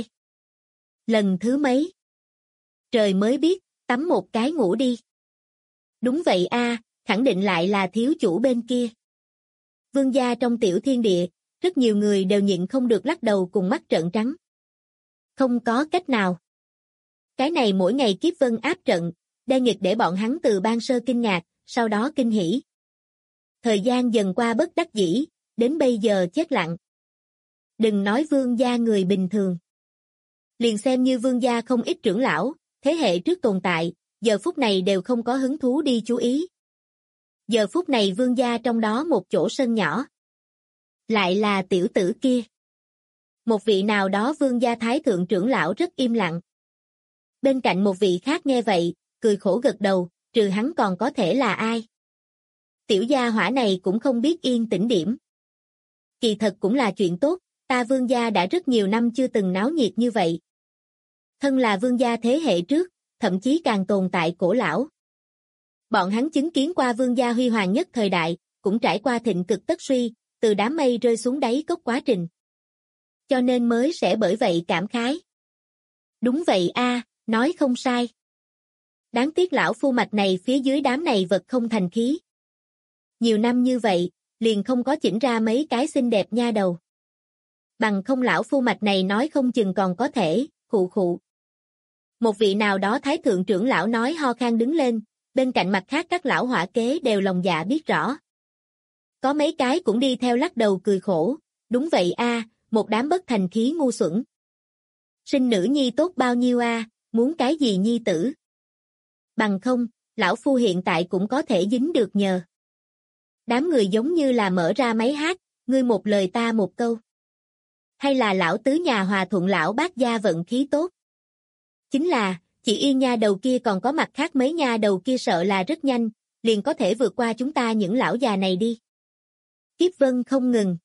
Lần thứ mấy? Trời mới biết, tắm một cái ngủ đi. Đúng vậy a, khẳng định lại là thiếu chủ bên kia. Vương gia trong tiểu thiên địa, rất nhiều người đều nhịn không được lắc đầu cùng mắt trợn trắng. Không có cách nào. Cái này mỗi ngày kiếp vân áp trận, đe nghịch để bọn hắn từ ban sơ kinh ngạc, sau đó kinh hỉ. Thời gian dần qua bất đắc dĩ, đến bây giờ chết lặng. Đừng nói vương gia người bình thường. Liền xem như vương gia không ít trưởng lão, thế hệ trước tồn tại, giờ phút này đều không có hứng thú đi chú ý. Giờ phút này vương gia trong đó một chỗ sân nhỏ. Lại là tiểu tử kia. Một vị nào đó vương gia thái thượng trưởng lão rất im lặng. Bên cạnh một vị khác nghe vậy, cười khổ gật đầu, trừ hắn còn có thể là ai. Tiểu gia hỏa này cũng không biết yên tĩnh điểm. Kỳ thật cũng là chuyện tốt, ta vương gia đã rất nhiều năm chưa từng náo nhiệt như vậy. Thân là vương gia thế hệ trước, thậm chí càng tồn tại cổ lão. Bọn hắn chứng kiến qua vương gia huy hoàng nhất thời đại, cũng trải qua thịnh cực tất suy, từ đám mây rơi xuống đáy cốc quá trình. Cho nên mới sẽ bởi vậy cảm khái. Đúng vậy a, nói không sai. Đáng tiếc lão phu mạch này phía dưới đám này vật không thành khí. Nhiều năm như vậy, liền không có chỉnh ra mấy cái xinh đẹp nha đầu. Bằng không lão phu mạch này nói không chừng còn có thể, khụ khụ. Một vị nào đó thái thượng trưởng lão nói ho khan đứng lên, bên cạnh mặt khác các lão hỏa kế đều lòng dạ biết rõ. Có mấy cái cũng đi theo lắc đầu cười khổ, đúng vậy a, một đám bất thành khí ngu xuẩn. Sinh nữ nhi tốt bao nhiêu a, muốn cái gì nhi tử. Bằng không, lão phu hiện tại cũng có thể dính được nhờ. Đám người giống như là mở ra máy hát, ngươi một lời ta một câu. Hay là lão tứ nhà hòa thuận lão bác gia vận khí tốt. Chính là, chị Yên nha đầu kia còn có mặt khác mấy nha đầu kia sợ là rất nhanh, liền có thể vượt qua chúng ta những lão già này đi. Kiếp vân không ngừng.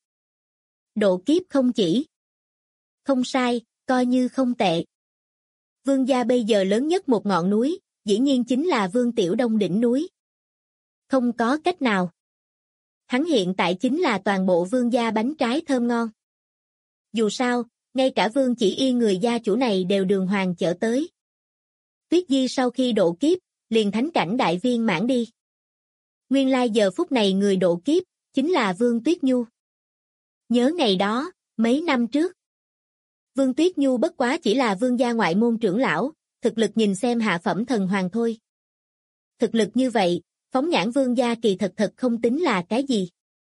Độ kiếp không chỉ. Không sai, coi như không tệ. Vương gia bây giờ lớn nhất một ngọn núi, dĩ nhiên chính là Vương Tiểu Đông đỉnh núi. Không có cách nào. Hắn hiện tại chính là toàn bộ vương gia bánh trái thơm ngon. Dù sao, ngay cả Vương Chỉ Yên người gia chủ này đều đường hoàng chở tới. Tuyết Di sau khi độ kiếp, liền thánh cảnh đại viên mãn đi. Nguyên lai giờ phút này người độ kiếp, chính là Vương Tuyết Nhu. Nhớ ngày đó, mấy năm trước. Vương Tuyết Nhu bất quá chỉ là vương gia ngoại môn trưởng lão, thực lực nhìn xem hạ phẩm thần hoàng thôi. Thực lực như vậy, phóng nhãn vương gia kỳ thật không tính là cái gì.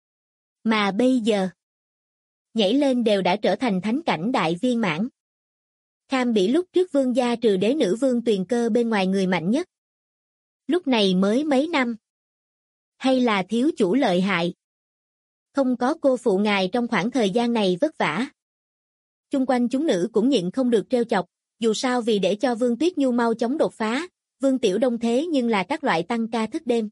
Mà bây giờ, nhảy lên đều đã trở thành thánh cảnh đại viên mãn. Kham bị lúc trước vương gia trừ đế nữ Vương Tuyền Cơ bên ngoài người mạnh nhất. Lúc này mới mấy năm. Hay là thiếu chủ lợi hại. Không có cô phụ ngài trong khoảng thời gian này vất vả. Chung quanh chúng nữ cũng nhịn không được trêu chọc, dù sao vì để cho Vương Tuyết Nhu mau chóng đột phá, Vương Tiểu Đông thế nhưng là các loại tăng ca thức đêm.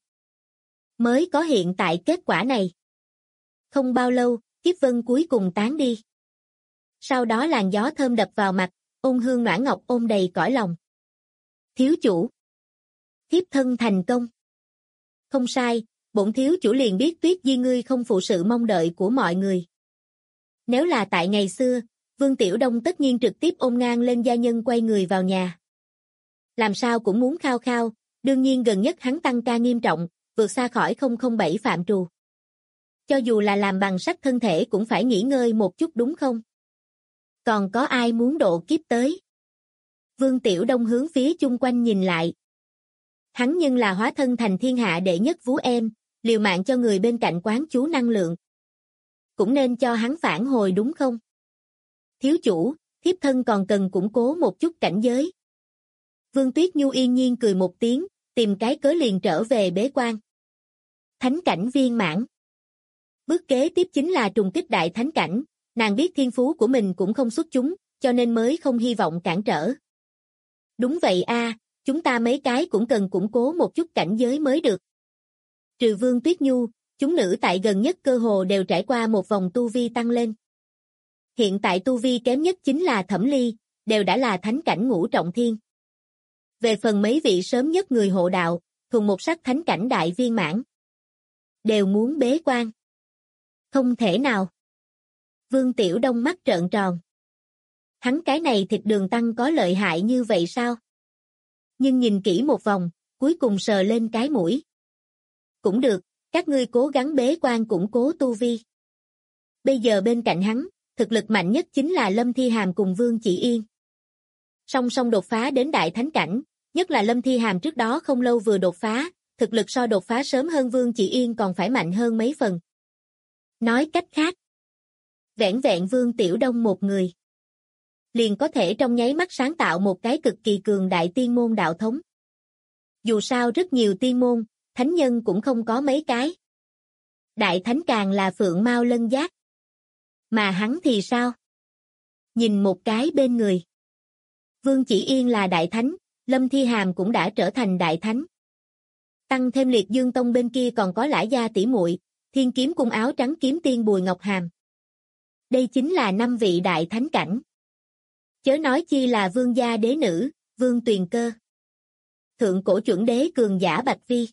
Mới có hiện tại kết quả này. Không bao lâu, kiếp vân cuối cùng tán đi. Sau đó làn gió thơm đập vào mặt, ôn hương noãn ngọc ôm đầy cõi lòng. Thiếu chủ. Thiếp thân thành công. Không sai, bổn thiếu chủ liền biết Tuyết Di ngươi không phụ sự mong đợi của mọi người. Nếu là tại ngày xưa, Vương Tiểu Đông tất nhiên trực tiếp ôm ngang lên gia nhân quay người vào nhà. Làm sao cũng muốn khao khao, đương nhiên gần nhất hắn tăng ca nghiêm trọng, vượt xa khỏi 007 phạm trù. Cho dù là làm bằng sắt thân thể cũng phải nghỉ ngơi một chút đúng không? Còn có ai muốn độ kiếp tới? Vương Tiểu Đông hướng phía chung quanh nhìn lại. Hắn nhưng là hóa thân thành thiên hạ đệ nhất vú em, liều mạng cho người bên cạnh quán chú năng lượng. Cũng nên cho hắn phản hồi đúng không? Thiếu chủ, thiếp thân còn cần củng cố một chút cảnh giới. Vương Tuyết Nhu yên nhiên cười một tiếng, tìm cái cớ liền trở về bế quan. Thánh cảnh viên mãn. Bước kế tiếp chính là trùng kích đại thánh cảnh, nàng biết thiên phú của mình cũng không xuất chúng, cho nên mới không hy vọng cản trở. Đúng vậy a, chúng ta mấy cái cũng cần củng cố một chút cảnh giới mới được. Trừ Vương Tuyết Nhu, chúng nữ tại gần nhất cơ hồ đều trải qua một vòng tu vi tăng lên. Hiện tại tu vi kém nhất chính là Thẩm Ly, đều đã là thánh cảnh ngũ trọng thiên. Về phần mấy vị sớm nhất người hộ đạo, thuần một sắc thánh cảnh đại viên mãn, đều muốn bế quan. Không thể nào. Vương Tiểu Đông mắt trợn tròn. Hắn cái này thịt đường tăng có lợi hại như vậy sao? Nhưng nhìn kỹ một vòng, cuối cùng sờ lên cái mũi. Cũng được, các ngươi cố gắng bế quan củng cố tu vi. Bây giờ bên cạnh hắn, thực lực mạnh nhất chính là Lâm Thi Hàm cùng Vương Chỉ Yên. Song song đột phá đến đại thánh cảnh, nhất là Lâm Thi Hàm trước đó không lâu vừa đột phá, thực lực so đột phá sớm hơn Vương Chỉ Yên còn phải mạnh hơn mấy phần. Nói cách khác, vẻn vẹn Vương Tiểu Đông một người, liền có thể trong nháy mắt sáng tạo một cái cực kỳ cường đại tiên môn đạo thống. Dù sao rất nhiều tiên môn, thánh nhân cũng không có mấy cái. Đại thánh càng là phượng mao lân giác. Mà hắn thì sao? Nhìn một cái bên người. Vương Chỉ Yên là đại thánh, Lâm Thi Hàm cũng đã trở thành đại thánh. Tăng thêm Liệt Dương Tông bên kia còn có Lã Gia tỷ muội, Thiên Kiếm Cung áo trắng kiếm tiên Bùi Ngọc Hàm. Đây chính là 5 vị đại thánh cảnh. Chớ nói chi là vương gia đế nữ, Vương Tuyền Cơ. Thượng cổ chuẩn đế cường giả Bạch Vi.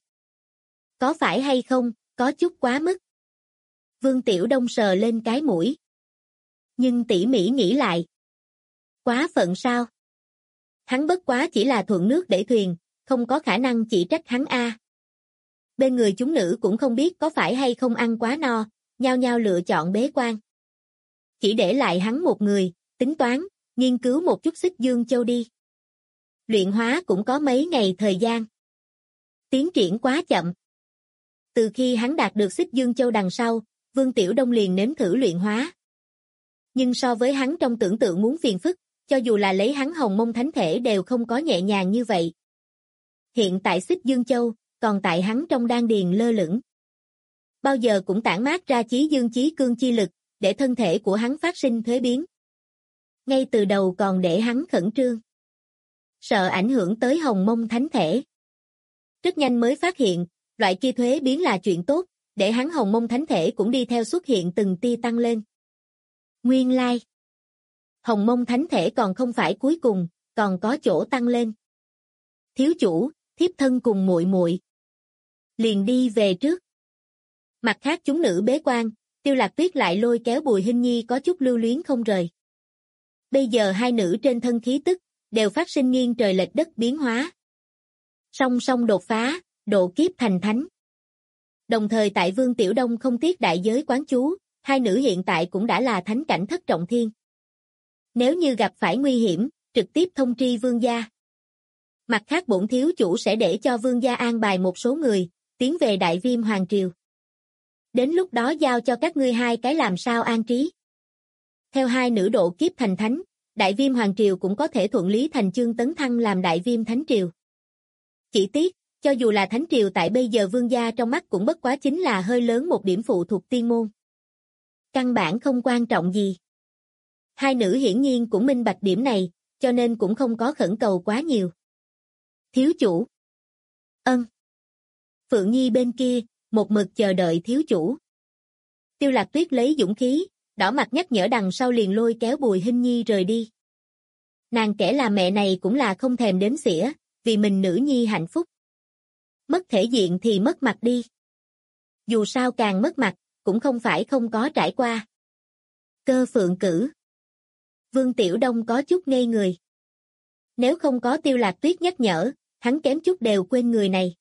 Có phải hay không, có chút quá mức. Vương Tiểu Đông sờ lên cái mũi. Nhưng tỉ mỉ nghĩ lại. Quá phận sao? Hắn bất quá chỉ là thuận nước đẩy thuyền, không có khả năng chỉ trách hắn a. Bên người chúng nữ cũng không biết có phải hay không ăn quá no, nhao nhao lựa chọn bế quan. Chỉ để lại hắn một người, tính toán, nghiên cứu một chút Xích Dương Châu đi. Luyện hóa cũng có mấy ngày thời gian. Tiến triển quá chậm. Từ khi hắn đạt được Xích Dương Châu đằng sau, Vương Tiểu Đông liền nếm thử luyện hóa. Nhưng so với hắn trong tưởng tượng muốn phiền phức, cho dù là lấy hắn hồng mông thánh thể đều không có nhẹ nhàng như vậy. Hiện tại Xích Dương Châu, còn tại hắn trong đan điền lơ lửng. Bao giờ cũng tản mát ra chí dương chí cương chi lực, để thân thể của hắn phát sinh thuế biến. Ngay từ đầu còn để hắn khẩn trương. Sợ ảnh hưởng tới hồng mông thánh thể. Rất nhanh mới phát hiện, loại kia thuế biến là chuyện tốt, để hắn hồng mông thánh thể cũng đi theo xuất hiện từng tia tăng lên. Nguyên lai, hồng mông thánh thể còn không phải cuối cùng, còn có chỗ tăng lên. Thiếu chủ, thiếp thân cùng muội muội liền đi về trước. Mặt khác chúng nữ bế quan, Tiêu Lạc Tuyết lại lôi kéo Bùi Hinh Nhi có chút lưu luyến không rời. Bây giờ hai nữ trên thân khí tức, đều phát sinh nghiêng trời lệch đất biến hóa. Song song đột phá, độ kiếp thành thánh. Đồng thời tại Vương Tiểu Đông không tiếc đại giới quán chú, hai nữ hiện tại cũng đã là thánh cảnh thất trọng thiên. Nếu như gặp phải nguy hiểm, trực tiếp thông tri vương gia. Mặt khác bổn thiếu chủ sẽ để cho vương gia an bài một số người, tiến về Đại Viêm Hoàng Triều. Đến lúc đó giao cho các ngươi hai cái làm sao an trí. Theo hai nữ độ kiếp thành thánh, Đại Viêm Hoàng Triều cũng có thể thuận lý thành chương tấn thăng làm Đại Viêm Thánh Triều. Chỉ tiếc, cho dù là Thánh Triều tại bây giờ vương gia trong mắt cũng bất quá chính là hơi lớn một điểm phụ thuộc tiên môn. Căn bản không quan trọng gì. Hai nữ hiển nhiên cũng minh bạch điểm này, cho nên cũng không có khẩn cầu quá nhiều. Thiếu chủ. Ân. Phượng Nhi bên kia, một mực chờ đợi thiếu chủ. Tiêu Lạc Tuyết lấy dũng khí, đỏ mặt nhắc nhở đằng sau liền lôi kéo Bùi Hinh Nhi rời đi. Nàng kẻ làm mẹ này cũng là không thèm đếm xỉa, vì mình nữ nhi hạnh phúc. Mất thể diện thì mất mặt đi. Dù sao càng mất mặt, cũng không phải không có trải qua. Cơ Phượng Cử. Vương Tiểu Đông có chút ngây người. Nếu không có Tiêu Lạc Tuyết nhắc nhở, hắn kém chút đều quên người này.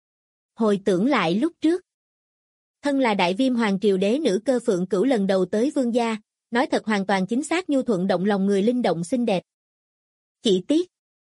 Hồi tưởng lại lúc trước. Thân là Đại Viêm Hoàng Triều đế nữ Cơ Phượng Cửu lần đầu tới vương gia, nói thật hoàn toàn chính xác nhu thuận động lòng người linh động xinh đẹp. Chỉ tiếc.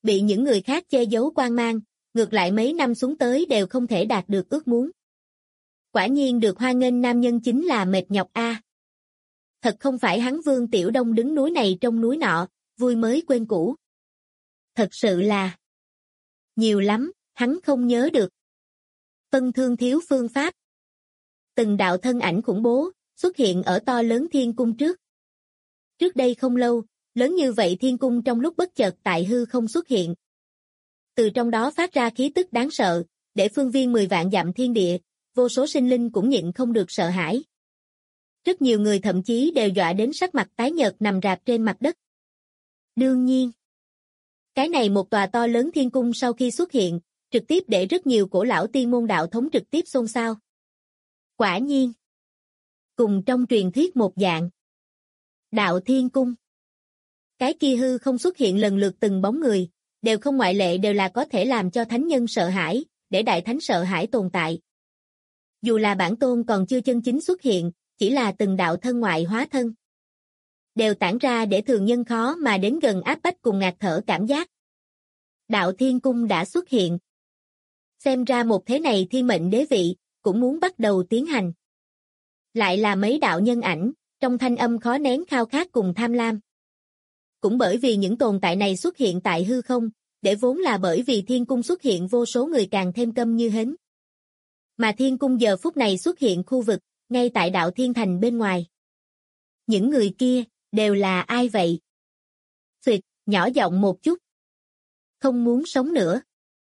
Bị những người khác che giấu quan mang, ngược lại mấy năm xuống tới đều không thể đạt được ước muốn. Quả nhiên được hoan nghênh nam nhân chính là mệt nhọc a. Thật không phải hắn Vương Tiểu Đông đứng núi này trông núi nọ, vui mới quên cũ. Thật sự là nhiều lắm, hắn không nhớ được. Phân thương thiếu phương pháp. Từng đạo thân ảnh khủng bố, xuất hiện ở to lớn thiên cung trước. Trước đây không lâu, lớn như vậy thiên cung trong lúc bất chợt tại hư không xuất hiện. Từ trong đó phát ra khí tức đáng sợ, để phương viên 10 vạn dặm thiên địa, vô số sinh linh cũng nhịn không được sợ hãi. Rất nhiều người thậm chí đều dọa đến sắc mặt tái nhợt nằm rạp trên mặt đất. Đương nhiên, cái này một tòa to lớn thiên cung sau khi xuất hiện, trực tiếp để rất nhiều cổ lão tiên môn đạo thống trực tiếp xôn xao. Quả nhiên, cùng trong truyền thuyết một dạng. Đạo Thiên Cung. Cái kia hư không xuất hiện lần lượt từng bóng người, đều không ngoại lệ đều là có thể làm cho thánh nhân sợ hãi, để đại thánh sợ hãi tồn tại. Dù là bản tôn còn chưa chân chính xuất hiện, chỉ là từng đạo thân ngoại hóa thân. Đều tản ra để thường nhân khó mà đến gần áp bách cùng ngạt thở cảm giác. Đạo Thiên Cung đã xuất hiện. Xem ra một thế này thiên mệnh đế vị, cũng muốn bắt đầu tiến hành. Lại là mấy đạo nhân ảnh, trong thanh âm khó nén khao khát cùng tham lam. Cũng bởi vì những tồn tại này xuất hiện tại hư không, để vốn là bởi vì thiên cung xuất hiện vô số người càng thêm câm như hến. Mà thiên cung giờ phút này xuất hiện khu vực, ngay tại đạo thiên thành bên ngoài. Những người kia, đều là ai vậy? Xuyệt, nhỏ giọng một chút. Không muốn sống nữa.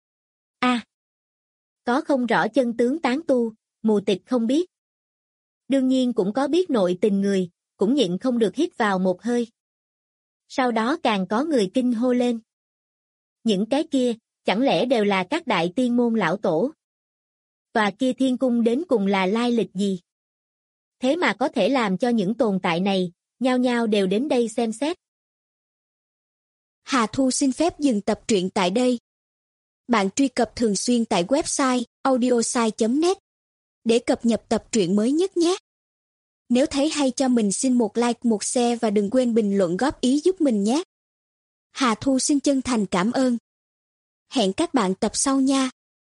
Có không rõ chân tướng tán tu, mù tịch không biết. Đương nhiên cũng có biết nội tình người, cũng nhịn không được hít vào một hơi. Sau đó càng có người kinh hô lên. Những cái kia, chẳng lẽ đều là các đại tiên môn lão tổ? Và kia thiên cung đến cùng là lai lịch gì? Thế mà có thể làm cho những tồn tại này, nhao nhao đều đến đây xem xét. Hà Thu xin phép dừng tập truyện tại đây. Bạn truy cập thường xuyên tại website audiosai.net để cập nhật tập truyện mới nhất nhé. Nếu thấy hay cho mình xin một like, một share và đừng quên bình luận góp ý giúp mình nhé. Hà Thu xin chân thành cảm ơn. Hẹn các bạn tập sau nha.